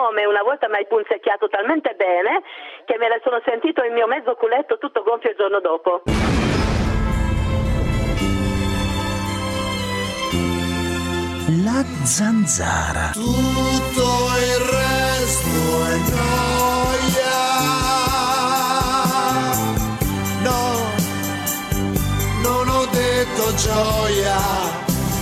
nome una volta mi hai punzecchiato talmente bene che me ne sono sentito il mio mezzo culetto tutto gonfio il giorno dopo. La zanzara. Tutto il resto è gioia. No, non ho detto gioia.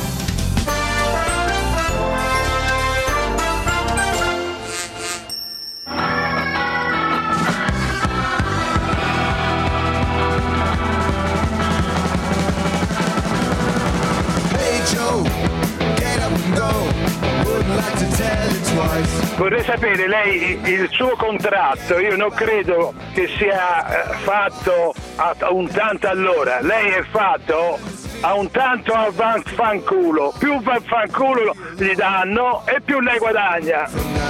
Vorrei sapere lei il suo contratto, io non credo che sia fatto a un tanto all'ora, lei è fatto a un tanto a fanculo, più fanculo gli danno e più lei guadagna.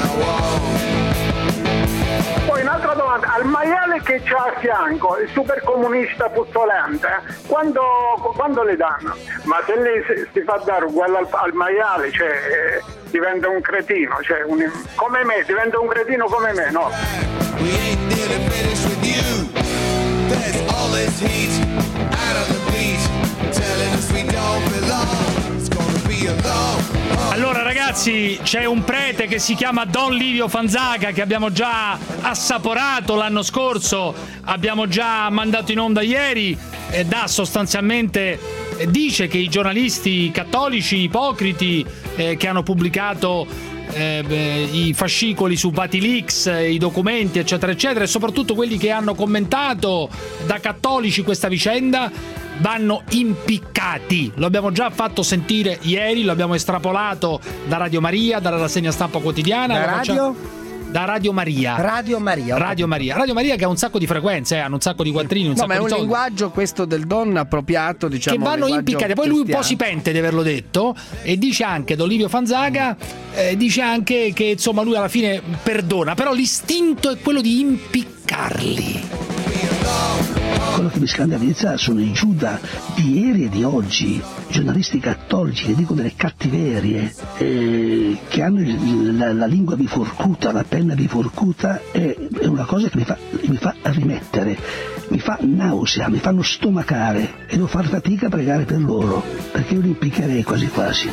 Poi un'altra domanda, al maiale che c'ha a fianco, il super comunista puzzolente, quando le danno? Ma se lei si fa dare uguale al maiale, cioè diventa un cretino, cioè come me, diventa un cretino come me, no? Allora ragazzi, c'è un prete che si chiama Don Livio Fanzaga che abbiamo già assaporato l'anno scorso, abbiamo già mandato in onda ieri, e dice che i giornalisti cattolici ipocriti che hanno pubblicato i fascicoli su Vatilix, i documenti eccetera eccetera, e soprattutto quelli che hanno commentato da cattolici questa vicenda vanno impiccati. Lo abbiamo già fatto sentire ieri, lo abbiamo estrapolato da Radio Maria, dalla rassegna stampa quotidiana. Da Radio Maria. Radio Maria. Radio Maria che ha un sacco di frequenze, hanno un sacco di quattrini, un sacco ma è di un soldi. linguaggio questo del Don appropriato, diciamo. Che vanno impiccati. Poi lui un po' si pente di averlo detto e dice anche, Don Livio Fanzaga, dice anche che insomma lui alla fine perdona, però l'istinto è quello di impiccarli. Quello che mi scandalizza sono i Giuda di ieri e di oggi, giornalisti cattolici che dicono delle cattiverie, che hanno la lingua biforcuta, la penna biforcuta, è una cosa che mi fa rimettere, mi fa nausea, mi fanno stomacare e devo far fatica a pregare per loro, perché io li impiccherei quasi quasi.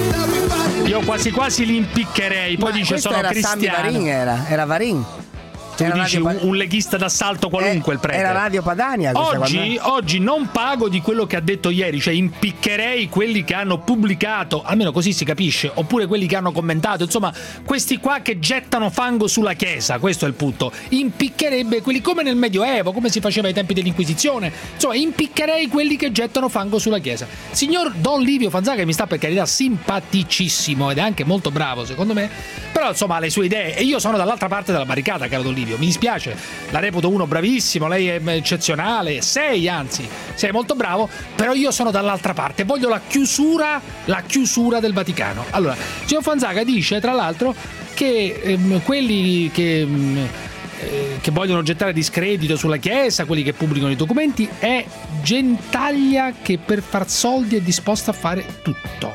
Io quasi quasi li impiccherei, poi dice sono cristiano. Era Varin. Tu dici un leghista d'assalto qualunque il prete. Era Radio Padania oggi non pago di quello che ha detto ieri, cioè impiccherei quelli che hanno pubblicato, almeno così si capisce, oppure quelli che hanno commentato, insomma questi qua che gettano fango sulla chiesa, questo è il punto. Impiccherebbe quelli come nel Medioevo, come si faceva ai tempi dell'Inquisizione, insomma impiccherei quelli che gettano fango sulla chiesa. Signor Don Livio Fanzaga, mi sta per carità simpaticissimo ed è anche molto bravo secondo me, però insomma ha le sue idee e io sono dall'altra parte della barricata, caro Don Livio. Mi dispiace, la reputo uno bravissimo, lei è eccezionale, sei molto bravo, però io sono dall'altra parte, voglio la chiusura del Vaticano. Allora, signor Fanzaga dice tra l'altro che quelli che vogliono gettare discredito sulla Chiesa, quelli che pubblicano i documenti, è gentaglia che per far soldi è disposta a fare tutto.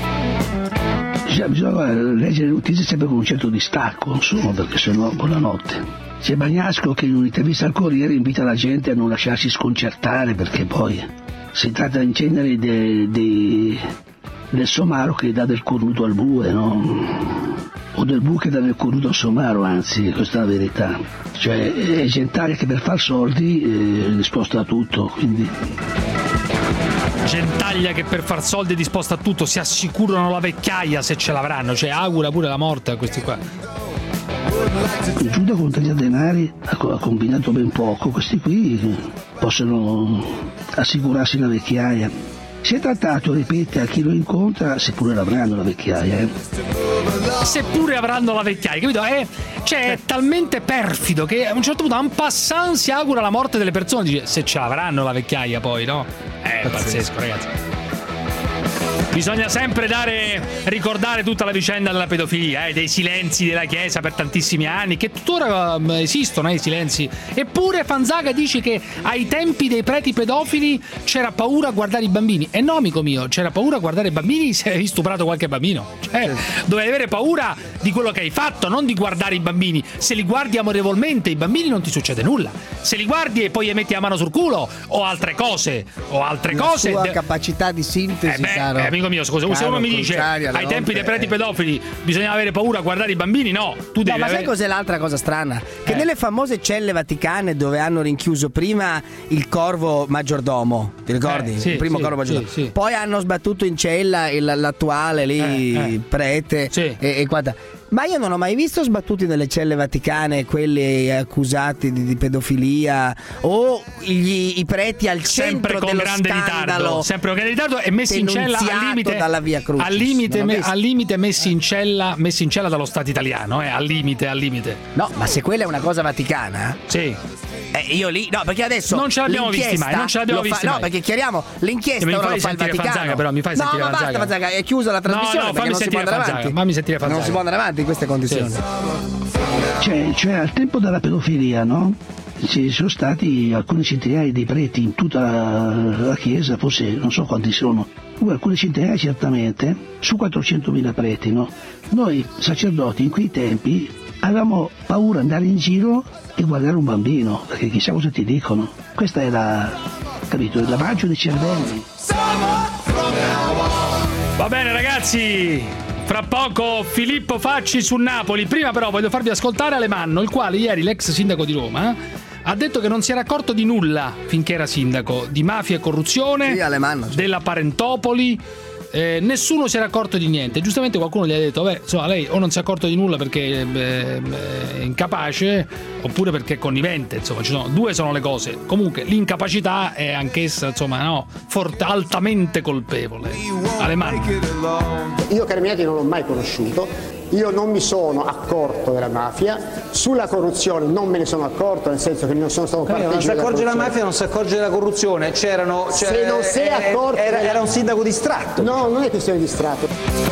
Bisogna leggere le notizie sempre con un certo distacco, insomma, perché sennò buonanotte. C'è Bagnasco che in un'intervista al Corriere invita la gente a non lasciarsi sconcertare, perché poi si tratta in genere del somaro che dà del cornuto al bue, no? O del bue che dà del cornuto al somaro, anzi, questa è la verità. Cioè è gentaglia che per far soldi è disposta a tutto, quindi... Gentaglia che per far soldi è disposta a tutto, si assicurano la vecchiaia se ce l'avranno, cioè augura pure la morte a questi qua. Il Giuda con 30 denari ha combinato ben poco, questi qui possono assicurarsi la vecchiaia. Si è trattato, ripete, a chi lo incontra, seppure l'avranno la vecchiaia. Seppure avranno la vecchiaia, capito? È talmente perfido che a un certo punto en passant si augura la morte delle persone, dice se ce l'avranno la vecchiaia poi, no? È pazzesco ragazzi. Bisogna sempre ricordare tutta la vicenda della pedofilia, dei silenzi della Chiesa per tantissimi anni, che tuttora esistono i silenzi. Eppure Fanzaga dice che ai tempi dei preti pedofili c'era paura a guardare i bambini. E no, amico mio, c'era paura a guardare i bambini se avevi stuprato qualche bambino. Cioè, dovevi avere paura di quello che hai fatto, non di guardare i bambini. Se li guardi amorevolmente, i bambini non ti succede nulla. Se li guardi e poi gli metti la mano sul culo o altre cose, la sua capacità di sintesi, caro. Amico mio, scusa, se uno mi dice ai tempi dei preti pedofili bisognava avere paura a guardare i bambini, no, tu devi ma sai cos'è l'altra cosa strana? Che nelle famose celle vaticane dove hanno rinchiuso prima il corvo maggiordomo, ti ricordi? Sì, il primo sì, corvo maggiordomo. sì. Poi hanno sbattuto in cella l'attuale lì prete e guarda. Ma io non ho mai visto sbattuti nelle celle vaticane quelli accusati di pedofilia o i preti al centro dello scandalo. Sempre con grande ritardo e messi in cella dalla Via Crucis. Al limite messi in cella dallo Stato italiano, al limite. No, ma se quella è una cosa vaticana? Sì. Io lì, no, perché adesso non ce l'abbiamo visti mai, No, perché chiariamo, l'inchiesta ora lo fa il Vaticano. Fanzaga, però mi fai sentire Fanzaga. No, ma basta Fanzaga, è chiusa la trasmissione perché non si può andare avanti. Fammi sentire Fanzaga. Non si può andare avanti in queste condizioni. Cioè al tempo della pedofilia, no? Ci sono stati alcuni centinaia di preti in tutta la Chiesa, forse non so quanti sono, alcuni centinaia certamente, su 400.000 preti, no? Noi sacerdoti in quei tempi avevamo paura di andare in giro e guardare un bambino, perché chissà cosa ti dicono. Questa è capito, il lavaggio dei cervelli. Va bene ragazzi, fra poco Filippo Facci su Napoli. Prima però voglio farvi ascoltare Alemanno, il quale ieri, l'ex sindaco di Roma, ha detto che non si era accorto di nulla finché era sindaco, di mafia e corruzione, della Parentopoli. Nessuno si era accorto di niente. Giustamente qualcuno gli ha detto insomma, lei o non si è accorto di nulla perché è incapace oppure perché è connivente, insomma due sono le cose. Comunque l'incapacità è anch'essa, insomma, altamente colpevole. Alemanno. Io Carminati non l'ho mai conosciuto, io non mi sono accorto della mafia, sulla corruzione non me ne sono accorto, nel senso che non sono stato parte non si accorge della mafia, non si accorge della corruzione. Se non sei accorto era un sindaco distratto. No, non è questione di distratto.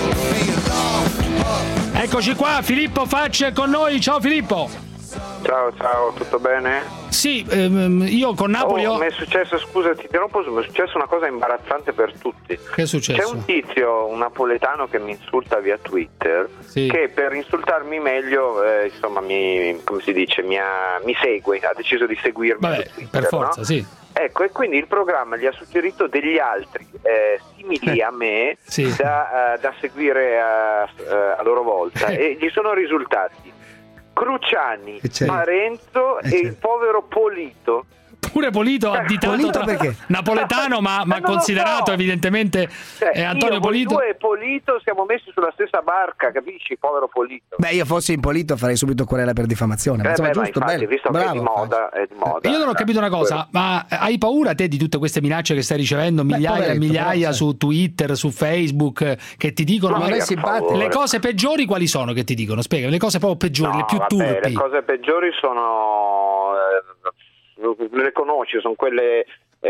Eccoci qua, Filippo Facci è con noi. Ciao Filippo. Ciao, tutto bene? Sì, io con Napoli mi è successo, scusa ti interrompo, mi è successa una cosa imbarazzante per tutti. Che è successo? C'è un tizio, un napoletano che mi insulta via Twitter, che per insultarmi meglio, insomma, come si dice, mi segue, ha deciso di seguirmi. Vabbè, su Twitter, per forza, no? sì. Ecco, e quindi il programma gli ha suggerito degli altri simili a me da seguire a loro volta e gli sono risultati Cruciani, Parenzo e il povero Polito. Pure Polito, additato napoletano, ma considerato evidentemente Antonio Polito. Io e Polito siamo messi sulla stessa barca, capisci? Povero Polito. Beh, io fossi in Polito farei subito querela per diffamazione. Insomma, giusto, infatti, bello. visto Bravo, che è di moda. Io non ho capito una cosa, ma hai paura te di tutte queste minacce che stai ricevendo, migliaia e migliaia su Twitter, su Facebook, che ti dicono le cose peggiori? Quali sono che ti dicono? Spiegami, le cose proprio peggiori, le più turpi. Le cose peggiori sono le conosci, sono quelle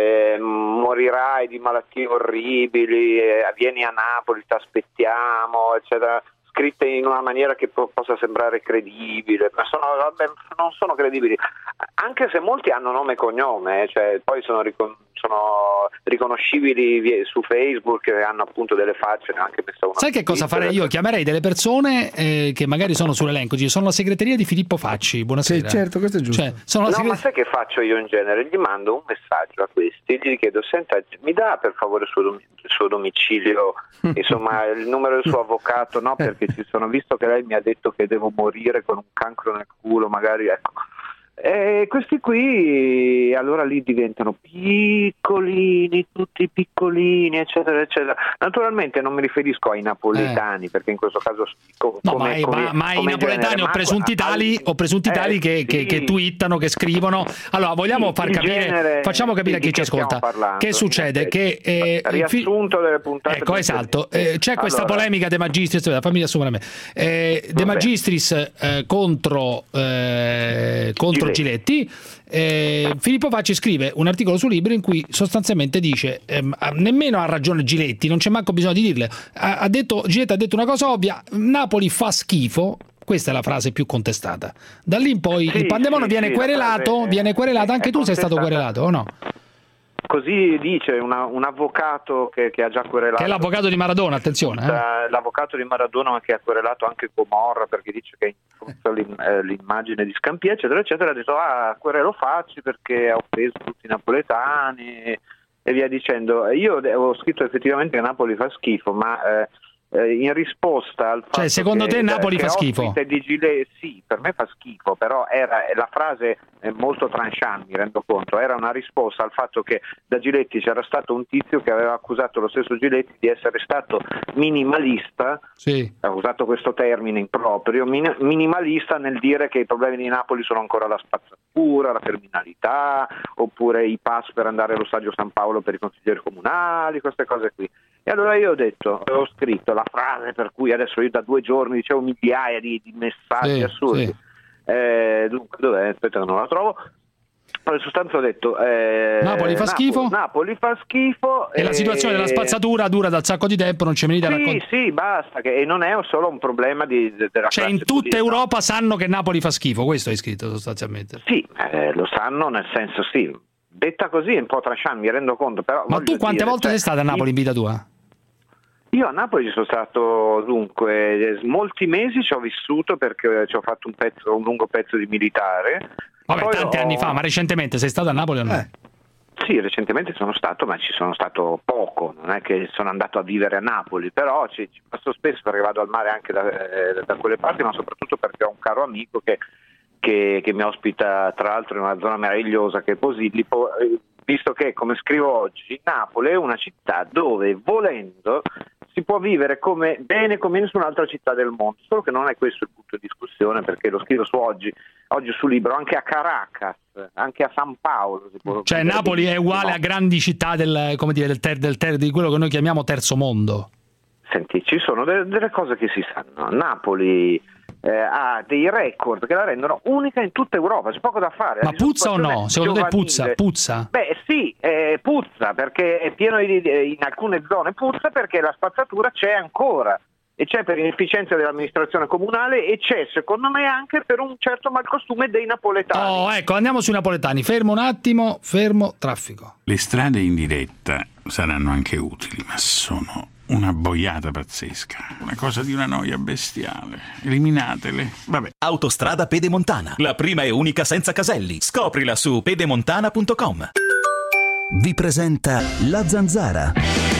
morirai di malattie orribili, vieni a Napoli, ti aspettiamo, eccetera, scritte in una maniera che possa sembrare credibile, ma non sono credibili, anche se molti hanno nome e cognome, cioè poi sono riconoscibili su Facebook e hanno appunto delle facce, anche messa una. Sai che cosa farei io? Chiamerei delle persone che magari sono sull'elenco, sono la segreteria di Filippo Facci. Buonasera. Sì, certo, questo è giusto. Ma sai che faccio io in genere? Gli mando un messaggio a questi, gli chiedo: senta, mi dà per favore il suo domicilio, insomma il numero del suo avvocato, no? Perché visto che lei mi ha detto che devo morire con un cancro nel culo, magari, ecco. E questi qui allora lì diventano piccolini, tutti piccolini, eccetera, eccetera. Naturalmente non mi riferisco ai napoletani, perché in questo caso ma i napoletani o presunti tali che twittano, che scrivono. Allora vogliamo far capire, facciamo capire a chi ci ascolta che succede, che riassunto delle puntate. Ecco, esatto, c'è questa polemica De Magistris, fammi riassumere a me, De Magistris contro Giletti. Filippo Facci scrive un articolo su Libero in cui sostanzialmente dice nemmeno ha ragione Giletti, non c'è manco bisogno di dirle. Giletti ha detto una cosa ovvia: Napoli fa schifo. Questa è la frase più contestata. Da lì in poi il Pandemonio viene querelato, anche tu sei stato querelato o no? Così dice un avvocato che ha già querelato. Che è l'avvocato di Maradona, attenzione. L'avvocato di Maradona, ma che ha querelato anche Comorra perché dice che l'immagine di Scampia, eccetera, eccetera. Ha detto querelo Facci perché ha offeso tutti i napoletani e via dicendo. Io ho scritto effettivamente che Napoli fa schifo, ma in risposta al fatto secondo te Napoli fa schifo? Sì, per me fa schifo, però la frase è molto tranchant, mi rendo conto, era una risposta al fatto che da Giletti c'era stato un tizio che aveva accusato lo stesso Giletti di essere stato minimalista, ha usato questo termine improprio, minimalista nel dire che i problemi di Napoli sono ancora la spazzatura, la criminalità, oppure i pass per andare allo Stadio San Paolo per i consiglieri comunali, queste cose qui. E allora io ho scritto la frase per cui adesso io da 2 giorni dicevo migliaia di messaggi assurdi. Dunque, dov'è? Aspetta che non la trovo. In sostanza ho detto Napoli fa schifo. Napoli fa schifo. E la situazione della spazzatura dura da un sacco di tempo, non c'è venita Sì, basta, e non è solo un problema della cioè in tutta Europa sanno che Napoli fa schifo, questo hai scritto sostanzialmente. Sì, lo sanno, nel senso sì. Detta così è un po' tranchant, mi rendo conto, però. Ma tu quante volte sei stata a Napoli in vita tua? Io a Napoli ci sono stato molti mesi, ci ho vissuto perché ci ho fatto un lungo pezzo di militare. Vabbè, tanti anni fa, ma recentemente sei stato a Napoli o no? Sì, recentemente sono stato, ma ci sono stato poco, non è che sono andato a vivere a Napoli, però ci passo spesso perché vado al mare anche da quelle parti, ma soprattutto perché ho un caro amico che mi ospita tra l'altro in una zona meravigliosa che è Posillipo, visto che, come scrivo oggi, Napoli è una città dove volendo si può vivere bene come in nessun'altra città del mondo, solo che non è questo il punto di discussione, perché lo scrivo oggi su Libero, anche a Caracas, anche a San Paolo. Cioè Napoli è uguale a grandi città di quello che noi chiamiamo terzo mondo. Senti, ci sono delle cose che si sanno. Napoli ha dei record che la rendono unica in tutta Europa, c'è poco da fare. Ma puzza o no? Secondo te puzza? Beh sì, puzza perché è pieno in alcune zone puzza perché la spazzatura c'è ancora e c'è per inefficienza dell'amministrazione comunale e c'è secondo me anche per un certo malcostume dei napoletani. Ecco, andiamo sui napoletani, fermo un attimo, traffico. Le strade in diretta saranno anche utili, ma sono una boiata pazzesca, una cosa di una noia bestiale. Eliminatele. Vabbè. Autostrada Pedemontana, la prima e unica senza caselli. Scoprila su pedemontana.com. Vi presenta La Zanzara.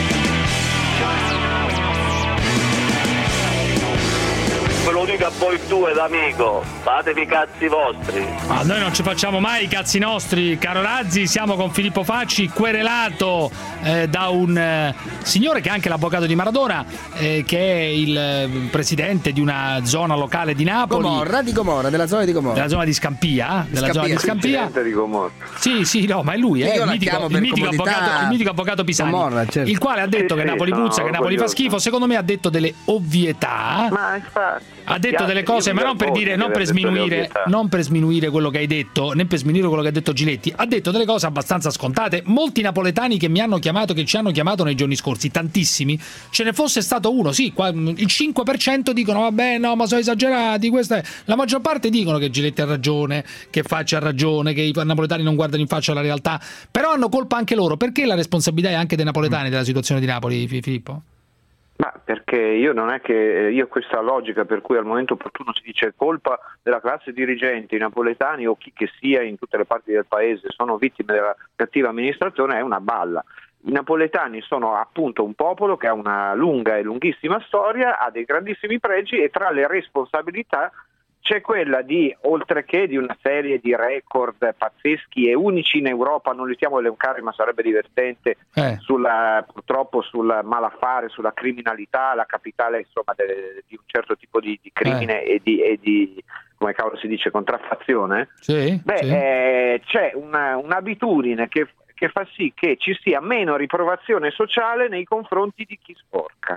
Ve lo dico a voi due d'amico, fatevi i cazzi vostri. Ma noi non ci facciamo mai i cazzi nostri, caro Razzi. Siamo con Filippo Facci, querelato da un signore che è anche l'avvocato di Maradona, che è il presidente di una zona locale di Napoli. Della zona di Gomorra. Della zona di Scampia. Presidente di Gomorra. Sì, no, ma è lui, il mitico avvocato Pisani, Gomorra, certo. Il quale ha detto che Napoli puzza, che Napoli fa schifo. Secondo me ha detto delle ovvietà. Ma infatti. Ha detto delle cose, ma non per sminuire quello che hai detto, né per sminuire quello che ha detto Giletti. Ha detto delle cose abbastanza scontate. Molti napoletani che ci hanno chiamato nei giorni scorsi, tantissimi, ce ne fosse stato uno, sì, il 5% dicono vabbè, no, ma sono esagerati, la maggior parte dicono che Giletti ha ragione, che Facci ha ragione, che i napoletani non guardano in faccia la realtà, però hanno colpa anche loro. Perché la responsabilità è anche dei napoletani della situazione di Napoli, Filippo? Ma perché io questa logica per cui al momento opportuno si dice colpa della classe dirigente, i napoletani o chi che sia in tutte le parti del paese sono vittime della cattiva amministrazione è una balla. I napoletani sono appunto un popolo che ha una lunga e lunghissima storia, ha dei grandissimi pregi e tra le responsabilità c'è quella oltre che di una serie di record pazzeschi e unici in Europa, non li stiamo a elencare ma sarebbe divertente, purtroppo sul malaffare, sulla criminalità, la capitale insomma di un certo tipo di crimine e di come cavolo si dice, contraffazione. C'è un'abitudine che fa sì che ci sia meno riprovazione sociale nei confronti di chi sporca.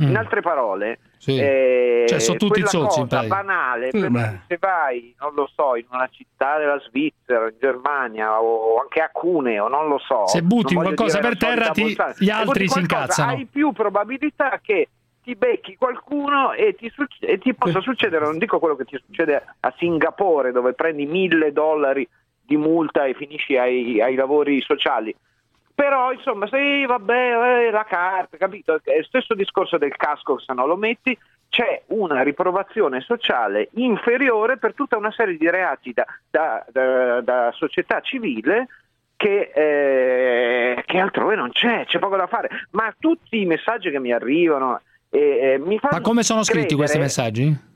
In altre parole, cioè sono tutti zozzi, cosa banale, se vai, non lo so, in una città della Svizzera, in Germania o anche a Cuneo, non lo so, se butti qualcosa per terra gli altri si incazzano. Hai più probabilità che ti becchi qualcuno e ti possa succedere, non dico quello che ti succede a Singapore, dove prendi $1.000 di multa e finisci ai lavori sociali. Però insomma, se vabbè, la carta, capito? È lo stesso discorso del casco, se non lo metti, c'è una riprovazione sociale inferiore per tutta una serie di reati da società civile che altrove non c'è poco da fare. Ma tutti i messaggi che mi arrivano mi fanno. Ma come sono scritti questi messaggi?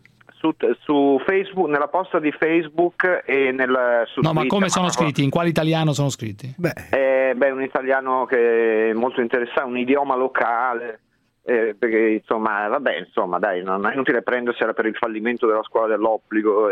Su Facebook, nella posta di Facebook e su No, Twitter, ma come sono scritti? In quale italiano sono scritti? Un italiano che è molto interessante, un idioma locale, perché insomma, dai, non è inutile prendersela per il fallimento della scuola dell'obbligo,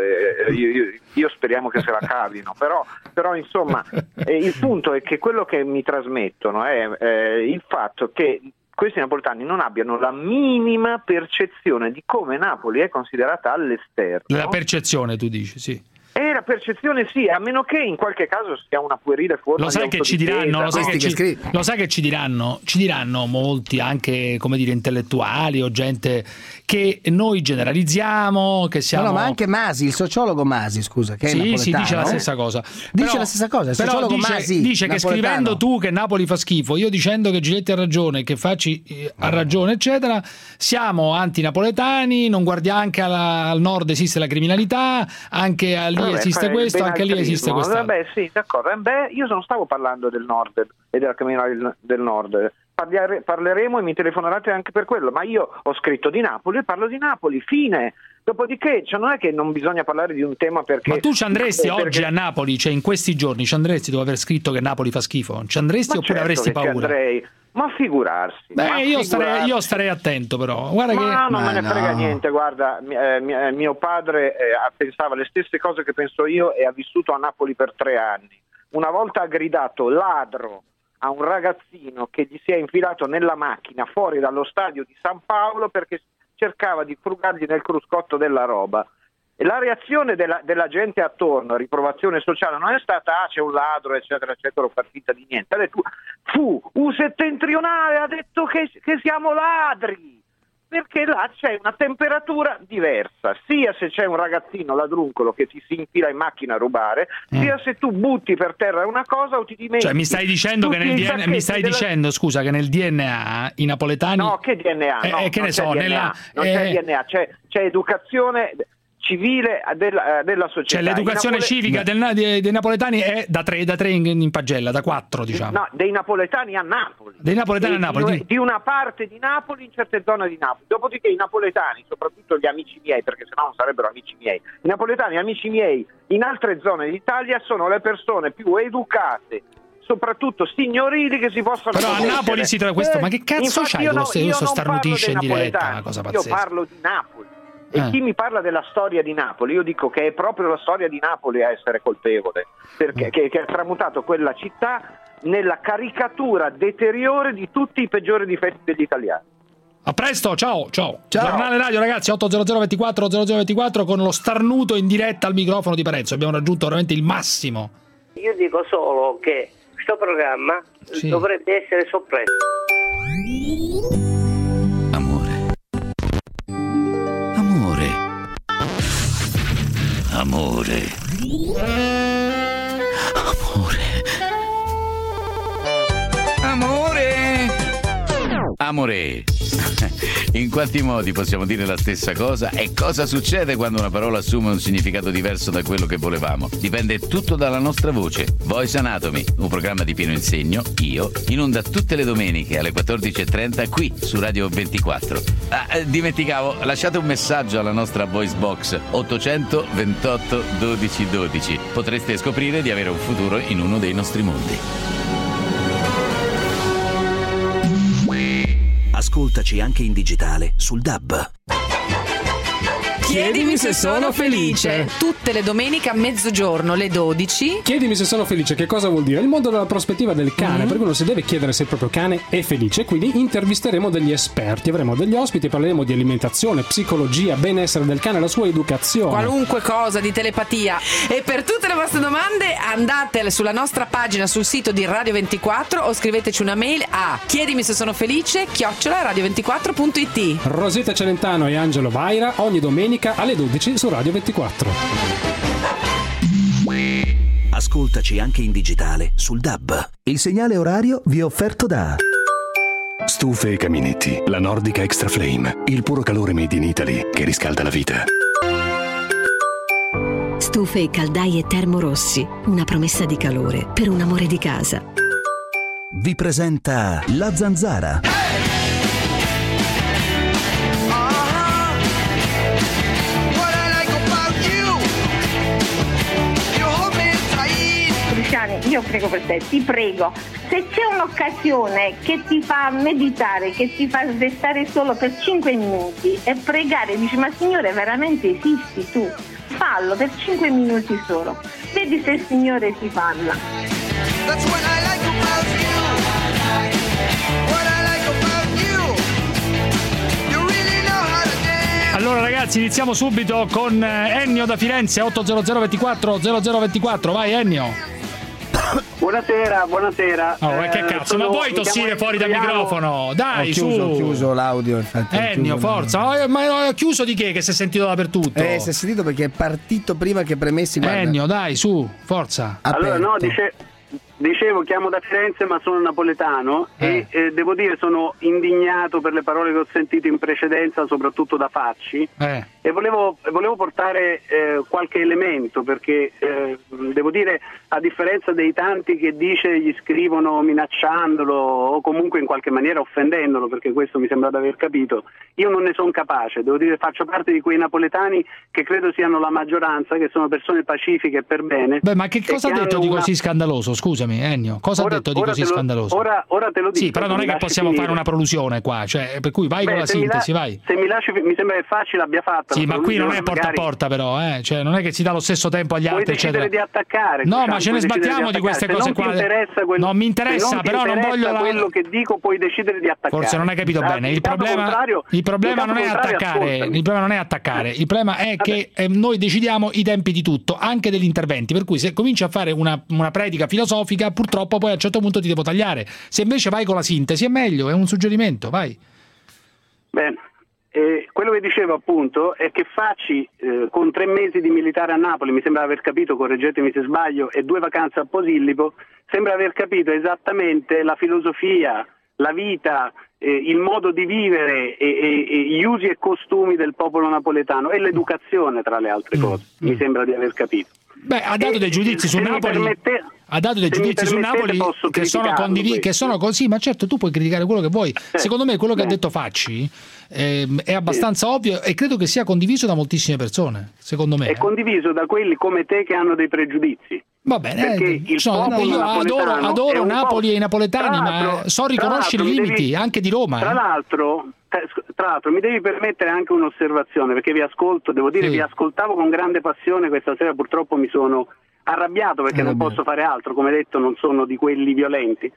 io speriamo che se la cavino, però insomma, il punto è che quello che mi trasmettono è il fatto che questi napoletani non abbiano la minima percezione di come Napoli è considerata all'esterno. La percezione, tu dici, sì. La percezione sì, a meno che in qualche caso sia una puerile forma lo sai di che ci diranno, lo sai che ci diranno molti anche, come dire, intellettuali o gente che noi generalizziamo, che siamo... No, ma anche Masi, il sociologo Masi, scusa, che è napoletano. Sì, dice la stessa cosa. Dice la stessa cosa, il sociologo Masi dice che scrivendo tu che Napoli fa schifo, io dicendo che Giletti ha ragione, che Facci ha ragione, eccetera, siamo antinapoletani, non guardiamo anche al nord esiste la criminalità, anche lì esiste questo, anche lì esiste questo. Vabbè, sì, d'accordo. Io non stavo parlando del nord e della criminalità del nord. Parleremo e mi telefonerete anche per quello, ma io ho scritto di Napoli e parlo di Napoli, fine. Dopodiché, non è che non bisogna parlare di un tema perché... Ma tu ci andresti oggi a Napoli, cioè in questi giorni ci andresti dopo aver scritto che Napoli fa schifo? Ci andresti oppure avresti paura? Andrei. Ma figurarsi. Io starei attento, però. Guarda non me ne frega niente, guarda, mio padre pensava le stesse cose che penso io e ha vissuto a Napoli per 3 anni. Una volta ha gridato ladro a un ragazzino che gli si è infilato nella macchina fuori dallo stadio di San Paolo perché cercava di frugargli nel cruscotto della roba. E la reazione della gente attorno, riprovazione sociale, non è stata c'è un ladro, eccetera, eccetera, o far finta di niente. Ha detto, settentrionale ha detto che siamo ladri, perché là c'è una temperatura diversa, sia se c'è un ragazzino ladruncolo che ti si infila in macchina a rubare, sia se tu butti per terra una cosa o ti dimentichi. Cioè mi stai dicendo che dicendo, scusa, che nel DNA i napoletani... No, che DNA? Che ne so, non c'è DNA, c'è educazione civile della società. Cioè l'educazione civica dei napoletani è da 3 in pagella, da 4 diciamo. No, dei napoletani a Napoli. Dei napoletani a Napoli. Di una parte di Napoli in certe zone di Napoli. Dopodiché i napoletani, soprattutto gli amici miei, perché sennò non sarebbero amici miei, i napoletani amici miei in altre zone d'Italia sono le persone più educate, soprattutto signorili che si possono... Però a Napoli si trova questo, ma che cazzo c'hai questo starnutisce in diretta? Una cosa pazzesca. Io parlo di Napoli. E chi mi parla della storia di Napoli, io dico che è proprio la storia di Napoli a essere colpevole, perché che ha tramutato quella città nella caricatura deteriore di tutti i peggiori difetti degli italiani. A presto, ciao. Giornale radio, ragazzi, 80024 con lo starnuto in diretta al microfono di Parenzo. Abbiamo raggiunto veramente il massimo. Io dico solo che questo programma dovrebbe essere soppresso. Amore. In quanti modi possiamo dire la stessa cosa e cosa succede quando una parola assume un significato diverso da quello che volevamo? Dipende tutto dalla nostra voce. Voice Anatomy, un programma di pieno insegno, io, in onda tutte le domeniche alle 14:30 qui su Radio 24. Dimenticavo, lasciate un messaggio alla nostra voice box 828 12 12. Potreste scoprire di avere un futuro in uno dei nostri mondi. Ascoltaci anche in digitale sul DAB. Chiedimi se sono felice. Tutte le domeniche a mezzogiorno, le 12. Chiedimi se sono felice, che cosa vuol dire? Il mondo dalla prospettiva del cane, perché uno si deve chiedere se il proprio cane è felice, quindi intervisteremo degli esperti, avremo degli ospiti, parleremo di alimentazione, psicologia, benessere del cane, la sua educazione. Qualunque cosa, di telepatia. E per tutte le vostre domande andate sulla nostra pagina sul sito di Radio 24 o scriveteci una mail a chiedimi se sono felice @radio24.it. Rosetta Celentano e Angelo Vaira ogni domenica alle 12 su Radio 24. Ascoltaci anche in digitale sul DAB. Il segnale orario vi è offerto da Stufe e caminetti, la Nordica Extra Flame, il puro calore made in Italy che riscalda la vita. Stufe e caldaie Termorossi, una promessa di calore per un amore di casa. Vi presenta La Zanzara. Io prego per te, ti prego, se c'è un'occasione che ti fa meditare, che ti fa restare solo per 5 minuti e pregare, dici ma Signore veramente esisti tu, fallo per 5 minuti solo, vedi se il Signore ti parla. Allora ragazzi, iniziamo subito con Ennio da Firenze, 800 24 0024, vai Ennio. Buonasera. Che cazzo, ma puoi tossire fuori dal microfono? Dai, ho chiuso l'audio, infatti. Ennio, forza. Ma ho chiuso di che si è sentito dappertutto? Si è sentito perché è partito prima che premessi. Guarda. Ennio, dai, su, forza. Allora, no, dicevo, chiamo da Firenze ma sono napoletano e devo dire sono indignato per le parole che ho sentito in precedenza, soprattutto da Facci, e volevo portare qualche elemento perché devo dire, a differenza dei tanti che dice gli scrivono minacciandolo o comunque in qualche maniera offendendolo, perché questo mi sembra di aver capito, io non ne sono capace, devo dire faccio parte di quei napoletani che credo siano la maggioranza, che sono persone pacifiche e per bene. Beh, ma che cosa ha detto di così scandaloso? Scusami Ennio, cosa ha detto di così scandaloso? Ora te lo dico. Sì, però non è che possiamo fare una prolusione qua, cioè, per cui vai con la sintesi, vai. Se mi lasci, mi sembra che Facci l'abbia fatta. Sì, ma qui non è porta a porta però, cioè non è che si dà lo stesso tempo agli altri, eccetera. Di attaccare. No, ma ce ne sbattiamo di queste cose qua. Non mi interessa, però non voglio quello che dico, puoi decidere di attaccare. Forse non hai capito bene. Il problema non è attaccare, il problema non è attaccare, il problema è che noi decidiamo i tempi di tutto, anche degli interventi, per cui se cominci a fare una predica filosofica, purtroppo poi a un certo punto ti devo tagliare. Se invece vai con la sintesi è meglio, è un suggerimento, vai. Bene. Quello che dicevo appunto è che Facci con 3 mesi di militare a Napoli, mi sembra aver capito, correggetemi se sbaglio, e 2 vacanze a Posillipo, sembra aver capito esattamente la filosofia, la vita, il modo di vivere e gli usi e costumi del popolo napoletano e l'educazione tra le altre cose, mi sembra di aver capito. Beh, ha dato dei giudizi su Napoli. Ha dato dei giudizi su Napoli che sono condivisi, che sono così, ma certo tu puoi criticare quello che vuoi. Secondo me quello che ha detto Facci è abbastanza ovvio e credo che sia condiviso da moltissime persone, secondo me. È condiviso da quelli come te che hanno dei pregiudizi. Va bene, io adoro Napoli e i napoletani, ma so riconoscere i limiti anche di Roma. Tra l'altro mi devi permettere anche un'osservazione, perché vi ascolto, devo dire, vi ascoltavo con grande passione, questa sera purtroppo mi sono arrabbiato perché non posso fare altro, come detto non sono di quelli violenti.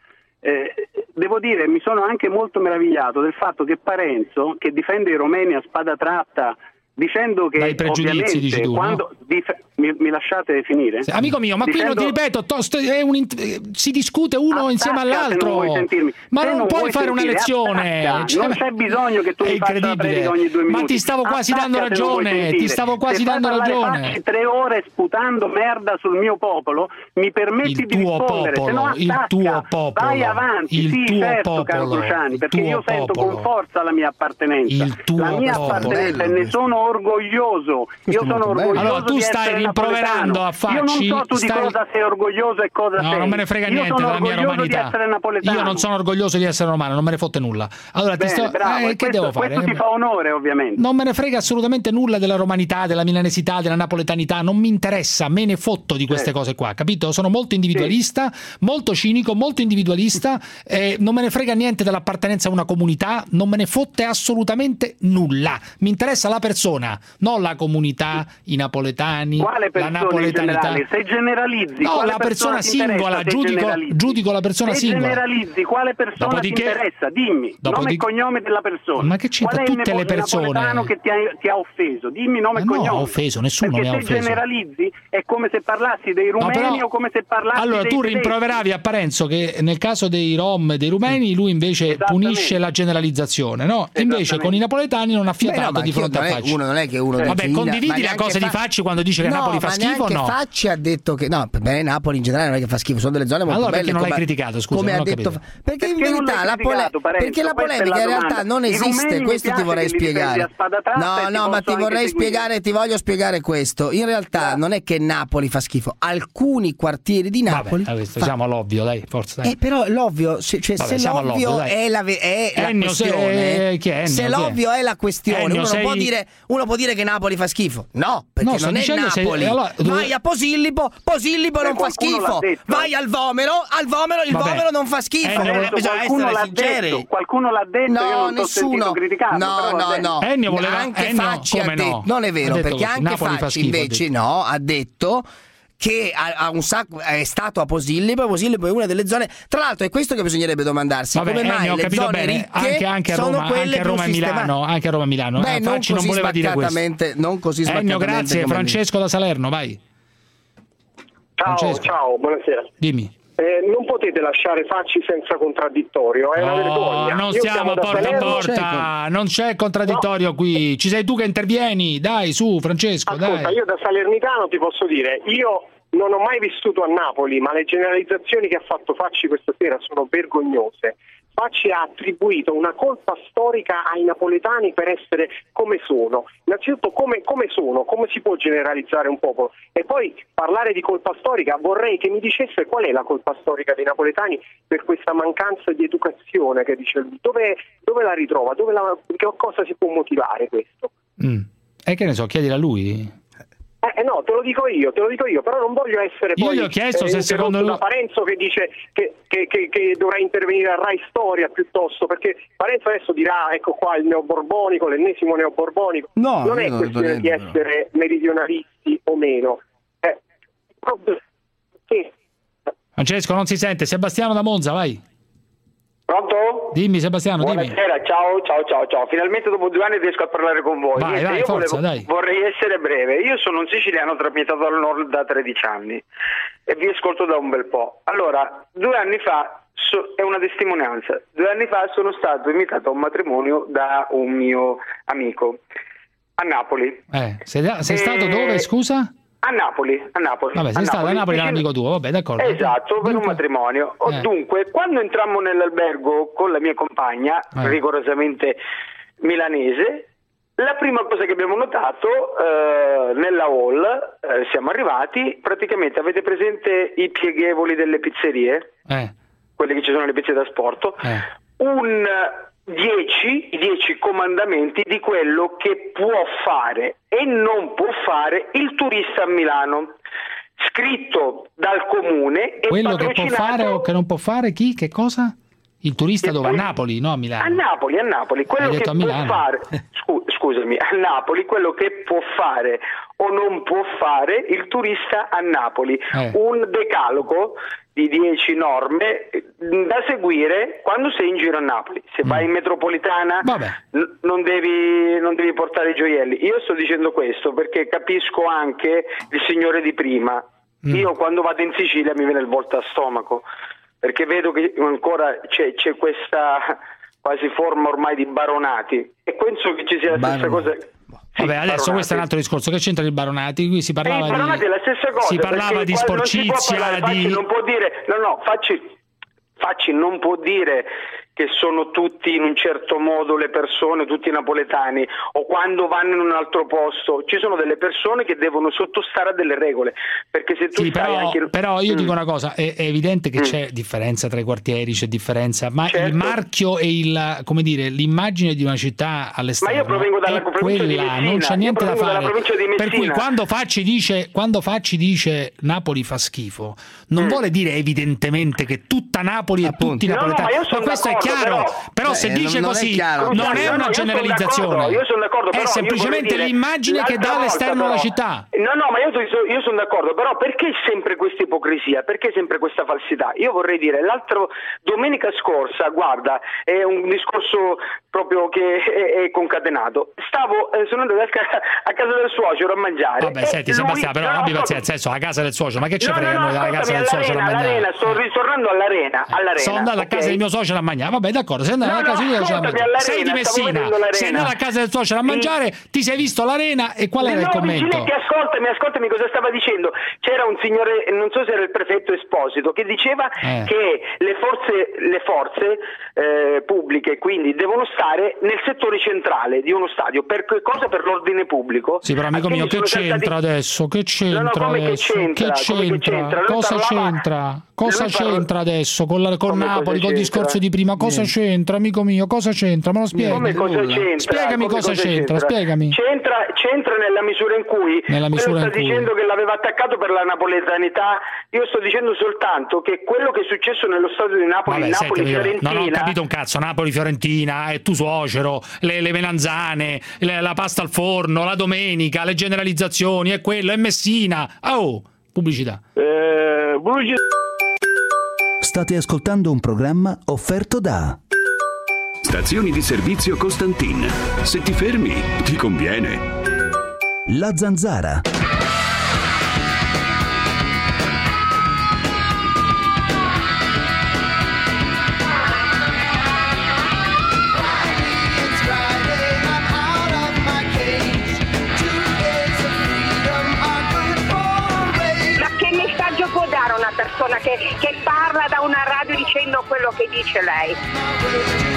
Devo dire, mi sono anche molto meravigliato del fatto che Parenzo, che difende i romeni a spada tratta, dicendo che dai pregiudizi, dici tu, quando mi lasciate finire? Sì, amico mio, ma dicendo, qui non ti ripeto, si discute uno insieme all'altro, ma non puoi fare una lezione, non c'è bisogno che tu mi faccia la predica ogni 2 minuti. Ma ti stavo quasi dando ragione, dando ragione. 3 ore sputando merda sul mio popolo, mi permetti di rispondere, se no il tuo popolo, vai avanti, certo, caro Cruciani, perché io sento con forza la mia appartenenza, la mia appartenenza, e ne sono orgoglioso. Io sono orgoglioso. Allora tu stai rimproverando a Facci. Io non so tu di cosa sei orgoglioso e cosa sei. No, non me ne frega niente della mia romanità. Io non sono orgoglioso di essere romano, non me ne fotte nulla. Allora che devo fare? Questo ti fa onore, ovviamente. Non me ne frega assolutamente nulla della romanità, della milanesità, della napoletanità, non mi interessa, me ne fotto di queste cose qua, capito? Sono molto individualista, molto cinico, molto individualista, non me ne frega niente dell'appartenenza a una comunità, non me ne fotte assolutamente nulla. Mi interessa la persona. persona, non la comunità, i napoletani, quale la napoletanità. Se generalizzi, no, la persona singola, giudico la persona singola. Se generalizzi, quale persona ti interessa? Dimmi, nome e cognome della persona. Ma che c'entra tutte le persone? Napoletano che ti ha offeso, dimmi nome e cognome. No, ho offeso, nessuno mi ha offeso. Se generalizzi è come se parlassi dei rumeni o come se parlassi allora dei tu tedeschi. rimproveravi a Parenzo che nel caso dei rom e dei rumeni lui invece punisce la generalizzazione, no? Invece con i napoletani non ha fiatato di fronte a Facci. Uno non è che uno vabbè, condividi la cosa di Facci quando dice che Napoli fa schifo, no? Facci ha detto che no, per me Napoli in generale non è che fa schifo, sono delle zone molto belle. Allora perché non l'hai criticato, scusa, come ha detto perché in verità perché la polemica in realtà non esiste, questo ti vorrei spiegare. No, ma ti vorrei spiegare, ti voglio spiegare questo. In realtà non è che Napoli fa schifo, alcuni quartieri di Napoli. Siamo all'ovvio, dai, forza. Dai. Però l'ovvio, se l'ovvio è la questione, se l'ovvio è la questione, uno può dire che Napoli fa schifo. No, perché non è Napoli. Vai a Posillipo non fa schifo. Vai al Vomero, il Vomero non fa schifo. Bisogna essere sinceri. Qualcuno l'ha detto, io non t'ho sentito criticato. No. Ennio voleva anche Facci ha detto, non è vero, perché anche Facci invece ha detto che è stato a Posillipo è una delle zone, tra l'altro è questo che bisognerebbe domandarsi, come mai le zone ricche anche a Roma, anche a Roma e Milano, Facci non voleva dire questo, non così Ennio, grazie. Francesco da Salerno, vai. Ciao, buonasera. Dimmi. Non potete lasciare Facci senza contraddittorio, è una vergogna. Non siamo porta a porta, non c'è contraddittorio qui. Ci sei tu che intervieni, dai, su Francesco. Ascolta, dai. Io da salernitano ti posso dire, io non ho mai vissuto a Napoli, ma le generalizzazioni che ha fatto Facci questa sera sono vergognose. Facci ha attribuito una colpa storica ai napoletani per essere come sono. Innanzitutto come sono, come si può generalizzare un popolo? E poi parlare di colpa storica, vorrei che mi dicesse qual è la colpa storica dei napoletani per questa mancanza di educazione che dice lui. Dove la ritrova? Che cosa si può motivare questo? E che ne so, chiedila a lui. No, te lo dico io, però non voglio essere poi io gli ho chiesto se secondo lui da Parenzo che dice che dovrà intervenire a Rai Storia piuttosto, perché Parenzo adesso dirà ecco qua il neoborbonico, l'ennesimo neoborbonico. No, non è questione di essere meridionalisti o meno. Francesco non si sente, Sebastiano da Monza, vai. Pronto? Dimmi Sebastiano, buonasera, ciao. Finalmente dopo 2 anni riesco a parlare con voi. Vai, forza, dai. Vorrei essere breve. Io sono un siciliano trasmittato al nord da 13 anni e vi ascolto da un bel po'. Allora, 2 anni fa è una testimonianza. 2 anni fa sono stato invitato a un matrimonio da un mio amico a Napoli. Sei stato dove, scusa? A Napoli. Vabbè, sei stato a Napoli da un amico tuo, vabbè, d'accordo. Esatto, per un matrimonio. Dunque, quando entrammo nell'albergo con la mia compagna, rigorosamente milanese, la prima cosa che abbiamo notato nella hall, siamo arrivati, praticamente avete presente i pieghevoli delle pizzerie? Quelle che ci sono le pizzerie da sport? I 10 comandamenti di quello che può fare e non può fare il turista a Milano, scritto dal comune e quello che può fare o che non può fare chi? Che cosa? Il turista dove? A Napoli, no a Milano? A Napoli. Quello che può fare, scusami, a Napoli quello che può fare o non può fare il turista a Napoli. Un decalogo di 10 norme da seguire quando sei in giro a Napoli. Se vai in metropolitana non devi portare i gioielli. Io sto dicendo questo perché capisco anche il signore di prima. Io quando vado in Sicilia mi viene il volto a stomaco, perché vedo che ancora c'è questa quasi forma ormai di baronati e penso che ci sia la stessa cosa. Vabbè, adesso questo è un altro discorso. Che c'entra il baronati? Qui si parlava di baronati è la stessa cosa. Si parlava di sporcizia, Facci non può dire Facci non può dire che sono tutti in un certo modo le persone, tutti napoletani, o quando vanno in un altro posto ci sono delle persone che devono sottostare a delle regole, perché se tu però io dico una cosa, è evidente che c'è differenza tra i quartieri, c'è differenza, ma il marchio e l'immagine di una città all'esterno, ma io provengo dalla provincia di Messina, non c'è niente da fare, per cui quando Facci dice Napoli fa schifo non vuole dire evidentemente che tutta Napoli e tutti i napoletani, ma questo è chiaro chiaro, però se dice così non è una generalizzazione. Io sono d'accordo, è semplicemente l'immagine che dà all'esterno alla città. No, ma io sono d'accordo, però perché sempre questa ipocrisia? Perché sempre questa falsità? Io vorrei dire, domenica scorsa, guarda, è un discorso proprio che è concatenato. Sono andato a casa del suocero a mangiare. Vabbè, senti Sebastiano, però abbi pazienza, adesso a casa del suocero, ma che ci frega noi dalla casa del suocero a mangiare? All'arena, sto ritornando all'arena. Sono andato a casa del mio suocero a mangiare. Vabbè, d'accordo, sei andato a casa del mio suocero a mangiare. Sei di Messina, sei andato a casa del suocero a mangiare, ti sei visto l'arena e qual era il commento? Ascoltami cosa stava dicendo. C'era un signore, non so se era il prefetto Esposito, che diceva che le forze pubbliche quindi devono stare nel settore centrale di uno stadio. Per che cosa? Per l'ordine pubblico. Sì, però amico mio, che c'entra adesso? Che c'entra adesso? Che c'entra? Cosa c'entra? Cosa c'entra adesso con Napoli, col discorso di prima? Cosa c'entra, amico mio? Cosa c'entra? Me lo spieghi? Spiegami cosa c'entra, spiegami. C'entra nella misura in cui sta dicendo che l'aveva attaccato per la napoletanità. Io sto dicendo soltanto che quello che è successo nello stadio di Napoli, Napoli-Fiorentina. Non ho capito un cazzo, Napoli-Fiorentina, è tu suocero, le melanzane, la pasta al forno, la domenica, le generalizzazioni, è quello, è Messina. Oh, pubblicità. State ascoltando un programma offerto da Stazioni di servizio Costantin. Se ti fermi, ti conviene. La Zanzara. Una persona che parla da una radio dicendo quello che dice lei.